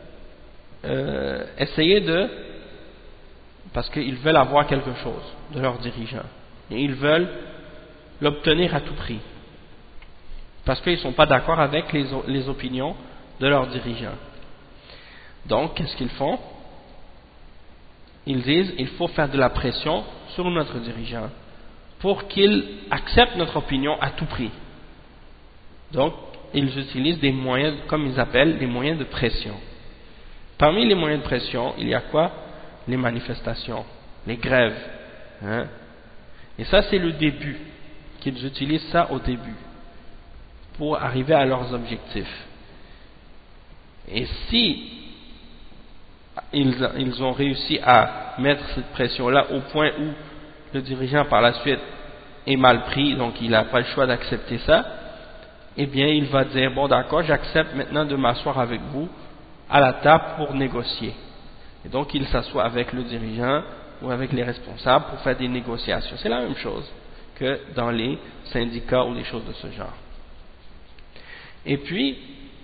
Speaker 1: essayer parce qu'ils veulent avoir quelque chose de leurs dirigeants. Et ils veulent l'obtenir à tout prix. Parce qu'ils ne sont pas d'accord avec les opinions de leurs dirigeants. Donc, qu'est-ce qu'ils font? Ils disent, il faut faire de la pression sur notre dirigeant pour qu'il accepte notre opinion à tout prix. Donc, ils utilisent des moyens, comme ils appellent, des moyens de pression. Parmi les moyens de pression, il y a quoi? Les manifestations, les grèves. Et ça, c'est le début, qu'ils utilisent ça au début, pour arriver à leurs objectifs. Et si ils ont réussi à mettre cette pression-là au point où le dirigeant par la suite est mal pris, donc il n'a pas le choix d'accepter ça, eh bien il va dire, bon d'accord, j'accepte maintenant de m'asseoir avec vous à la table pour négocier. Et donc il s'assoit avec le dirigeant ou avec les responsables pour faire des négociations. C'est la même chose que dans les syndicats ou des choses de ce genre. Et puis,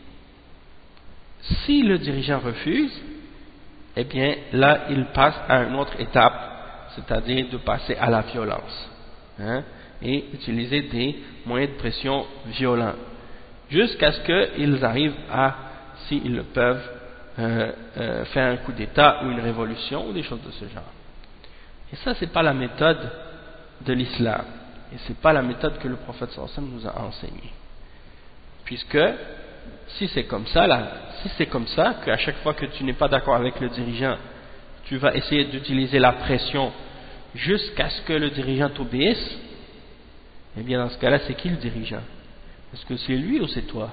Speaker 1: si le dirigeant refuse, eh bien là il passe à une autre étape, c'est-à-dire de passer à la violence, et utiliser des moyens de pression violents, jusqu'à ce qu'ils arrivent à, s'ils le peuvent, faire un coup d'État ou une révolution ou des choses de ce genre. Et ça, c'est pas la méthode de l'islam, et c'est pas la méthode que le prophète sallallahu alayhi wa sallam nous a enseignée. Puisque si c'est comme ça, qu'à chaque fois que tu n'es pas d'accord avec le dirigeant, tu vas essayer d'utiliser la pression jusqu'à ce que le dirigeant t'obéisse, eh bien dans ce cas-là, c'est qui le dirigeant? Est-ce que c'est lui ou c'est toi?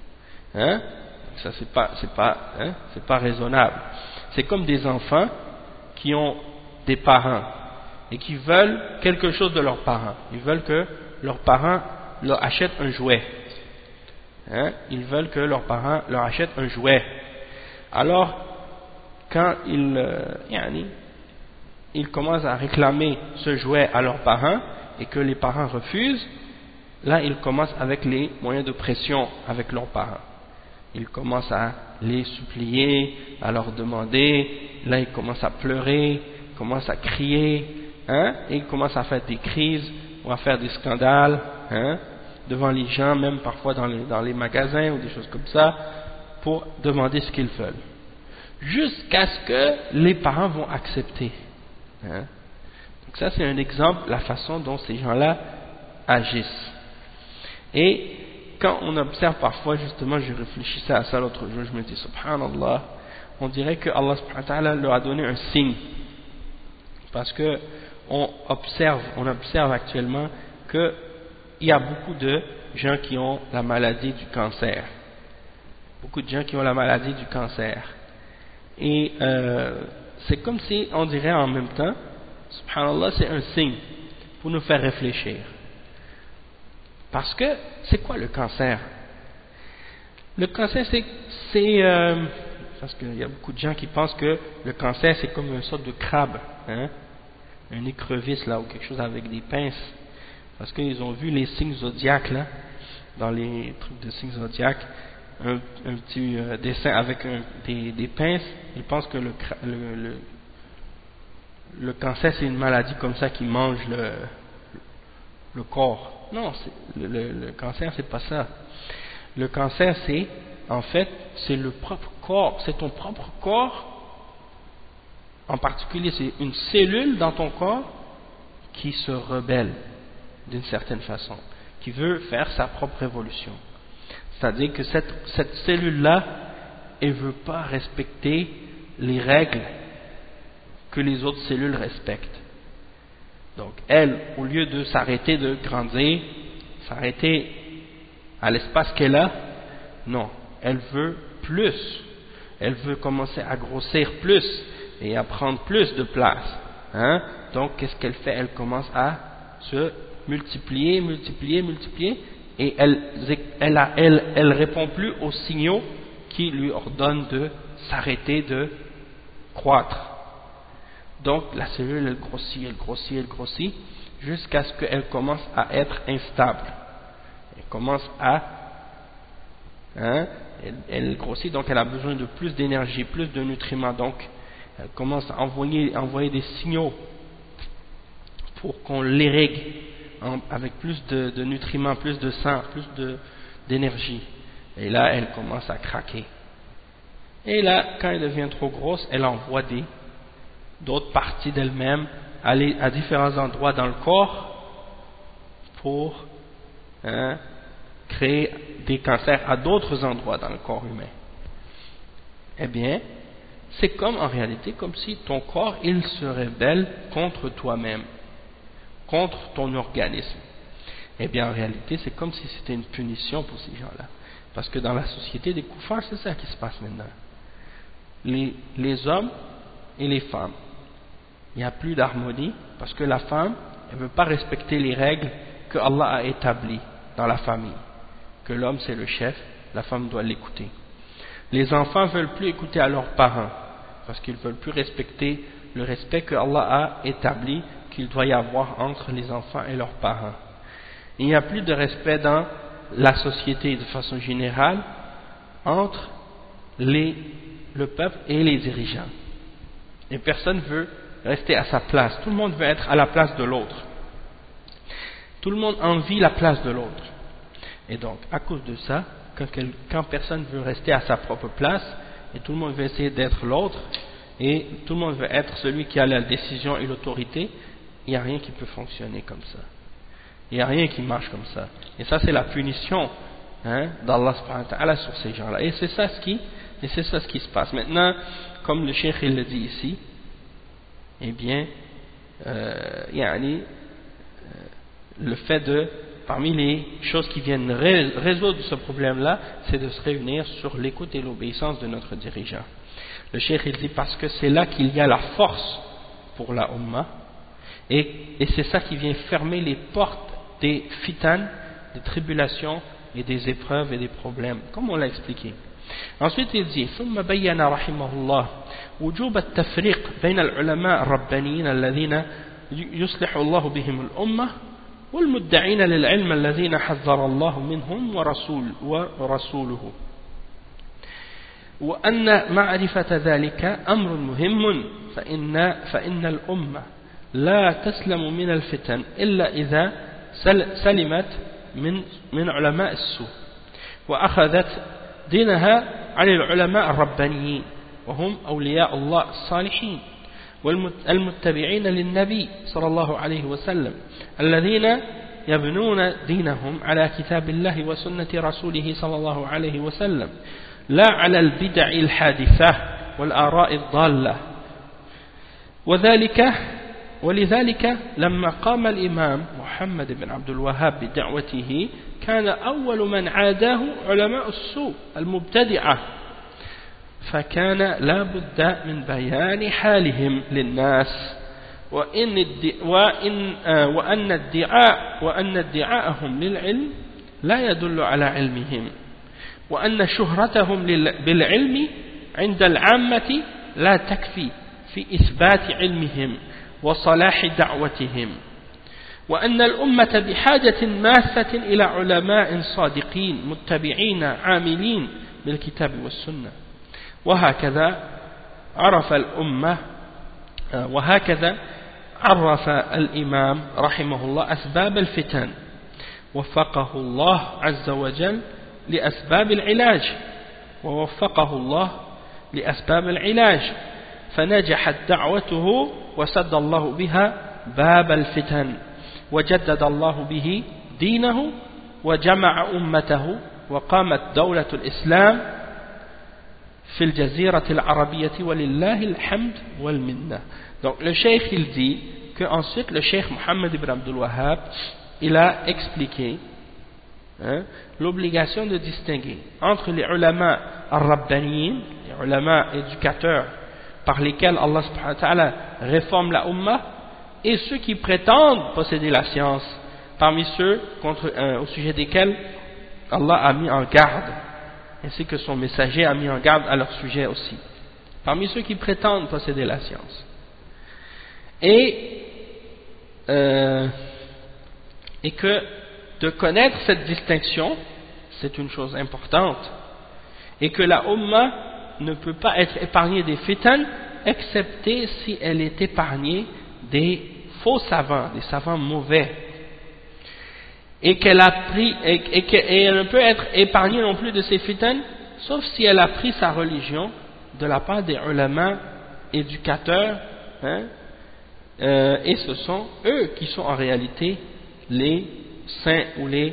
Speaker 1: Ça c'est pas raisonnable. C'est comme des enfants qui ont des parents et qui veulent quelque chose de leurs parents. Ils veulent que leurs parents leur achètent un jouet. Hein? Ils veulent que leurs parents leur achètent un jouet. Alors, quand ils commencent à réclamer ce jouet à leurs parents et que les parents refusent, là ils commencent avec les moyens de pression avec leurs parents. Ils commencent à les supplier, à leur demander, là ils commencent à pleurer, ils commencent à crier, hein, et ils commencent à faire des crises ou à faire des scandales, hein, devant les gens, même parfois dans les magasins ou des choses comme ça, pour demander ce qu'ils veulent. Jusqu'à ce que les parents vont accepter. Hein. Donc ça c'est un exemple, la façon dont ces gens-là agissent. Et quand on observe parfois, justement, je réfléchissais à ça l'autre jour, je me dis, subhanallah, on dirait que Allah subhanahu wa ta'ala leur a donné un signe. Parce que on observe actuellement qu'il y a beaucoup de gens qui ont la maladie du cancer. Beaucoup de gens qui ont la maladie du cancer. Et c'est comme si, on dirait en même temps, subhanallah, c'est un signe pour nous faire réfléchir. Parce que, c'est quoi le cancer? Le cancer, c'est parce qu'il y a beaucoup de gens qui pensent que le cancer, c'est comme une sorte de crabe, hein? Un écrevisse, là, ou quelque chose avec des pinces. Parce qu'ils ont vu les signes zodiaques, là, dans les trucs de signes zodiaques, un petit dessin avec des pinces. Ils pensent que le cancer, c'est une maladie comme ça qui mange le corps. Non, le cancer, c'est pas ça. Le cancer, c'est, en fait, c'est le propre corps, c'est ton propre corps. En particulier, c'est une cellule dans ton corps qui se rebelle d'une certaine façon, qui veut faire sa propre évolution. C'est-à-dire que cette cellule-là, elle ne veut pas respecter les règles que les autres cellules respectent. Donc, elle, au lieu de s'arrêter de grandir, s'arrêter à l'espace qu'elle a, non, elle veut plus. Elle veut commencer à grossir plus et à prendre plus de place. Hein? Donc, qu'est-ce qu'elle fait? Elle commence à se multiplier, et elle répond plus aux signaux qui lui ordonnent de s'arrêter de croître. Donc la cellule elle grossit jusqu'à ce qu'elle commence à être instable. Elle commence à elle grossit, donc elle a besoin de plus d'énergie, plus de nutriments, donc elle commence à envoyer des signaux pour qu'on l'irrigue avec plus de nutriments, plus de sang, plus d'énergie. Et là elle commence à craquer. Et là, quand elle devient trop grosse, elle envoie d'autres parties d'elle-même aller à différents endroits dans le corps pour créer des cancers à d'autres endroits dans le corps humain. Eh bien, c'est comme en réalité, comme si ton corps, il se rebelle contre toi-même, contre ton organisme. Eh bien, en réalité, c'est comme si c'était une punition pour ces gens-là. Parce que dans la société des koufars, c'est ça qui se passe maintenant. Les hommes et les femmes, il n'y a plus d'harmonie parce que la femme, elle ne veut pas respecter les règles que Allah a établies dans la famille. Que l'homme c'est le chef, la femme doit l'écouter. Les enfants ne veulent plus écouter à leurs parents parce qu'ils ne veulent plus respecter le respect que Allah a établi qu'il doit y avoir entre les enfants et leurs parents. Il n'y a plus de respect dans la société de façon générale entre le peuple et les dirigeants. Et personne ne veut rester à sa place. Tout le monde veut être à la place de l'autre. Tout le monde envie la place de l'autre. Et donc, à cause de ça, quand personne veut rester à sa propre place, et tout le monde veut essayer d'être l'autre, et tout le monde veut être celui qui a la décision et l'autorité, il n'y a rien qui peut fonctionner comme ça. Il n'y a rien qui marche comme ça. Et ça, c'est la punition d'Allah subhanahu wa ta'ala sur ces gens-là. Et c'est ça ce qui se passe. Maintenant, comme le cheikh il le dit ici, eh bien, le fait parmi les choses qui viennent résoudre ce problème-là, c'est de se réunir sur l'écoute et l'obéissance de notre dirigeant. Le cheikh il dit parce que c'est là qu'il y a la force pour la Ummah, et c'est ça qui vient fermer les portes des fitan, des tribulations et des épreuves et des problèmes, comme on l'a expliqué. Ensuite il dit ثم بين رحمه الله وجوب التفريق بين العلماء الربانيين الذين يصلح الله بهم الأمة والمدعين للعلم الذين حذر الله منهم ورسوله وأن معرفة ذلك أمر مهم فإن الأمة لا تسلم من الفتن إلا إذا سلمت من علماء السوء وأخذت دينها عن العلماء الربانيين وهم أولياء الله الصالحين والمتبعين للنبي صلى الله عليه وسلم الذين يبنون دينهم على كتاب الله وسنة رسوله صلى الله عليه وسلم لا على البدع الحادثة والآراء الضالة ولذلك لما قام الإمام محمد بن عبد الوهاب بدعوته كان أول من عاداه علماء السوء المبتدعة فكان لا بد من بيان حالهم للناس وأن ادعاءهم للعلم لا يدل على علمهم وأن شهرتهم بالعلم عند العامة لا تكفي في إثبات علمهم وصلاح دعوتهم وأن الأمة بحاجة ماسة إلى علماء صادقين متبعين عاملين بالكتاب والسنة وهكذا عرف الإمام رحمه الله أسباب الفتن وفقه الله عز وجل لأسباب العلاج فنجحت دعوته وسد الله بها باب الفتن وجدد الله به دينه وجمع أمته وقامت دولة الإسلام في الجزيرة العربية ولله الحمد والمنة. Donc le cheikh il dit que ensuite le cheikh Mohammed ibn Abdul Wahhab il a expliqué l'obligation de distinguer entre les ulama ar-rabbaniyin, les ulama éducateurs par lesquels Allah subhanahu wa ta'ala réforme la Ummah, et ceux qui prétendent posséder la science, parmi ceux au sujet desquels Allah a mis en garde, ainsi que son messager a mis en garde à leur sujet aussi, parmi ceux qui prétendent posséder la science. Et que de connaître cette distinction, c'est une chose importante, et que la Ummah ne peut pas être épargnée des fitan, excepté si elle est épargnée des faux savants, des savants mauvais, et qu'elle a pris, et elle ne peut être épargnée non plus de ces fitan, sauf si elle a pris sa religion de la part des ulama éducateurs, et ce sont eux qui sont en réalité les saints ou les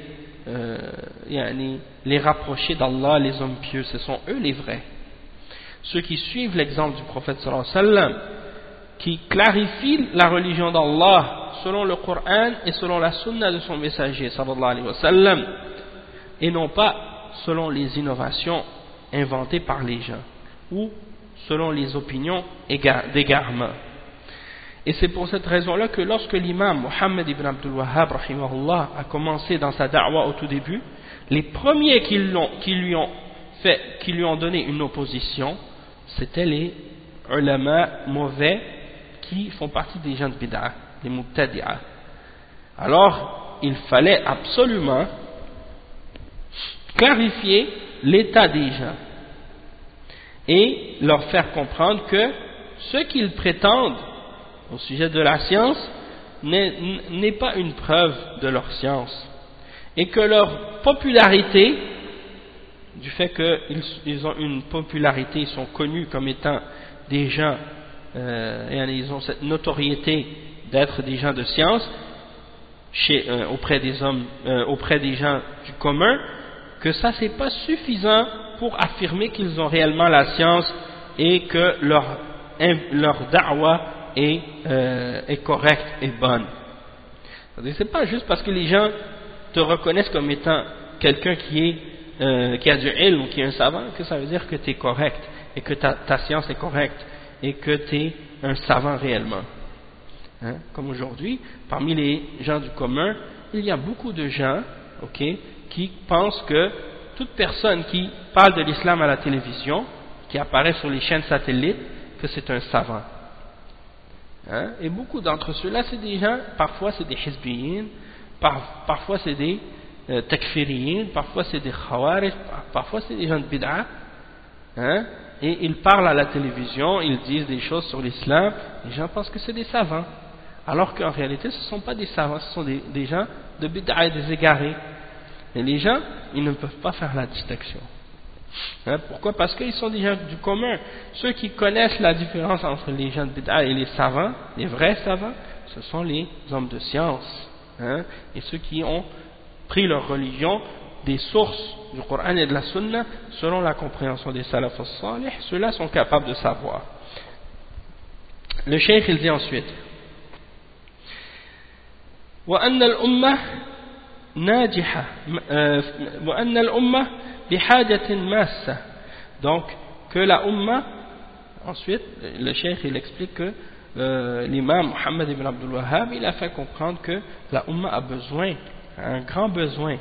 Speaker 1: rapprochés d'Allah, les hommes pieux, ce sont eux les vrais. Ceux qui suivent l'exemple du prophète sallallahu alayhi wa sallam, qui clarifient la religion d'Allah selon le Coran et selon la sunna de son messager sallallahu alayhi wa sallam, et non pas selon les innovations inventées par les gens ou selon les opinions d'égarement. Et c'est pour cette raison-là que lorsque l'imam Mohammed ibn Abdul Wahhab rahimahullah a commencé dans sa da'wa au tout début, les premiers qui lui ont donné une opposition, c'était les ulama mauvais qui font partie des gens de bid'ah, les mubtadi'ah. Alors, il fallait absolument clarifier l'état des gens et leur faire comprendre que ce qu'ils prétendent au sujet de la science n'est pas une preuve de leur science, et que leur popularité, du fait qu'ils ont une popularité, ils sont connus comme étant des gens, ils ont cette notoriété d'être des gens de science auprès des hommes, auprès des gens du commun, que ça c'est pas suffisant pour affirmer qu'ils ont réellement la science et que leur da'wa est correcte et bonne. C'est pas juste parce que les gens te reconnaissent comme étant quelqu'un qui a du ilm ou qui est un savant que ça veut dire que tu es correct et que ta science est correcte et que tu es un savant réellement. hein, comme aujourd'hui, parmi les gens du commun, il y a beaucoup de gens, qui pensent que toute personne qui parle de l'islam à la télévision, qui apparaît sur les chaînes satellites, que c'est un savant. Hein? Et beaucoup d'entre ceux-là, c'est des gens, parfois c'est des hizbiyin, parfois c'est des takfiriyin, parfois c'est des khawarij, parfois c'est des gens de bid'a, hein? Et ils parlent à la télévision, ils disent des choses sur l'islam, les gens pensent que c'est des savants, alors qu'en réalité ce ne sont pas des savants, ce sont des gens de bid'a et des égarés. Et les gens, ils ne peuvent pas faire la distinction. Hein, pourquoi? Parce qu'ils sont des gens du commun. Ceux qui connaissent la différence entre les gens de bid'a et les savants, les vrais savants, ce sont les hommes de science. Hein, et ceux qui ont pris leur religion des sources du Coran et de la Sunna, selon la compréhension des salaf as-salih, ceux-là sont capables de savoir. Le cheikh il dit ensuite وأن الأمة ناجحة وأن الأمة بحاجة ماسة. Donc que la Ummah, ensuite le cheikh il explique que l'imam Muhammad ibn Abdul Wahhab il a fait comprendre que la Ummah a besoin, un grand besoin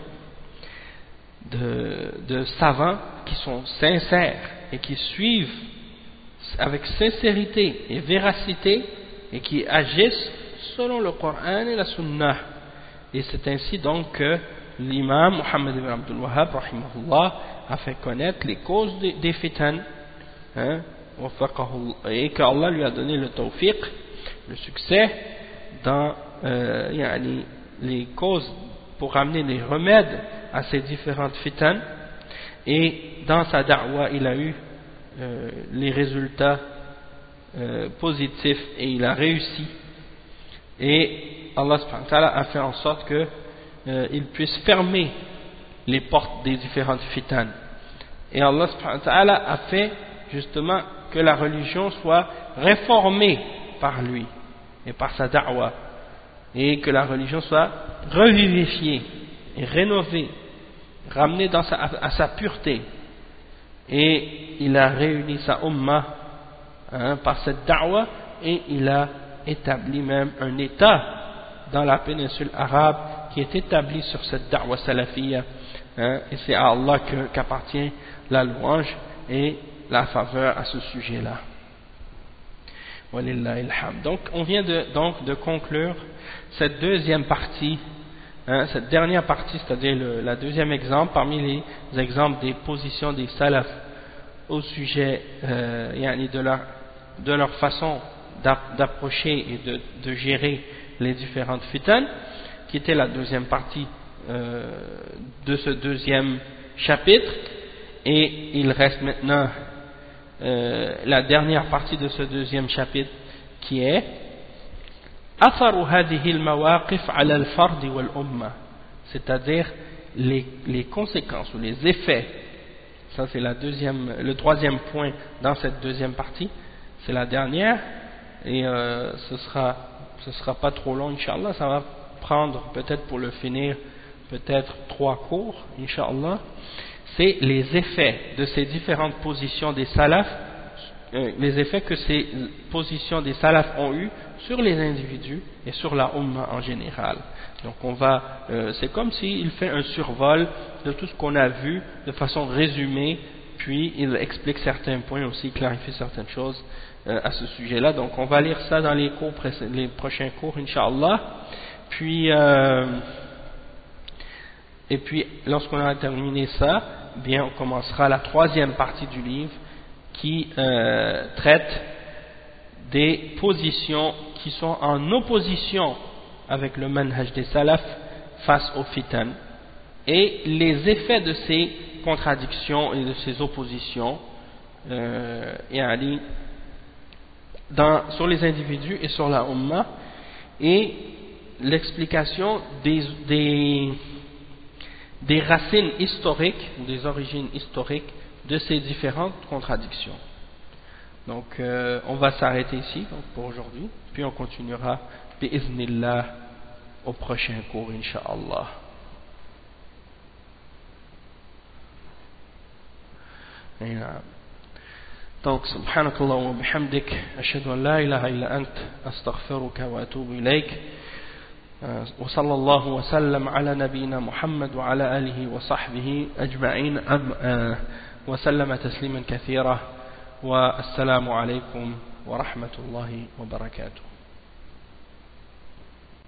Speaker 1: de savants qui sont sincères et qui suivent avec sincérité et véracité et qui agissent selon le Coran et la Sunna. Et c'est ainsi donc que l'imam Muhammad ibn Abdul Wahhab rahimahullah a fait connaître les causes des fitan, hein, et qu'Allah lui a donné le tawfiq, le succès dans les causes pour amener les remèdes à ces différentes fitan. Et dans sa da'wa il a eu les résultats positifs et il a réussi. Et Allah subhanahu wa ta'ala a fait en sorte que il puisse fermer les portes des différentes fitan. Et Allah subhanahu wa ta'ala a fait justement que la religion soit réformée par lui et par sa da'wa, et que la religion soit revivifiée et rénovée, ramenée à sa pureté. Et il a réuni sa ummah par cette da'wa, et il a établi même un état dans la péninsule arabe qui est établi sur cette da'wa salafiyya, et c'est à Allah qu'appartient la louange et la faveur à ce sujet-là. Donc on vient de conclure cette deuxième partie, cette dernière partie, c'est-à-dire la deuxième exemple parmi les exemples des positions des salafs au sujet de leur façon d'approcher et de gérer les différentes fitan, qui était la deuxième partie de ce deuxième chapitre. Et il reste maintenant la dernière partie de ce deuxième chapitre, qui est أثر هذه المواقف على الفرد والأمة, c'est-à-dire les conséquences ou les effets. Ça c'est le troisième point dans cette deuxième partie, c'est la dernière, et ce sera pas trop long Inch'Allah, ça va prendre peut-être pour le finir peut-être 3 cours Inch'Allah. C'est les effets de ces différentes positions des salafs, les effets que ces positions des salafs ont eu sur les individus et sur la Ummah en général. Donc c'est comme s'il fait un survol de tout ce qu'on a vu de façon résumée, puis il explique certains points aussi, clarifie certaines choses à ce sujet-là. Donc on va lire ça dans les prochains cours Inch'Allah. Et puis lorsqu'on aura terminé ça, bien on commencera la troisième partie du livre qui traite des positions qui sont en opposition avec le manhaj des salafs face aux fitan, et les effets de ces contradictions et de ces oppositions sur les individus et sur la Ummah, et l'explication des racines historiques, des origines historiques de ces différentes contradictions. Donc on va s'arrêter ici pour aujourd'hui, puis on continuera bi'iznillah au prochain cours Inch'Allah. Donc, subhanakallah wa bihamdik, ashhadu an la ilaha illa ant, astaghfiruka wa atubu ilayk. وصلى الله وسلم على نبينا محمد وعلى آله وصحبه أجمعين وسلم تسليما كثيرا والسلام عليكم ورحمة الله وبركاته.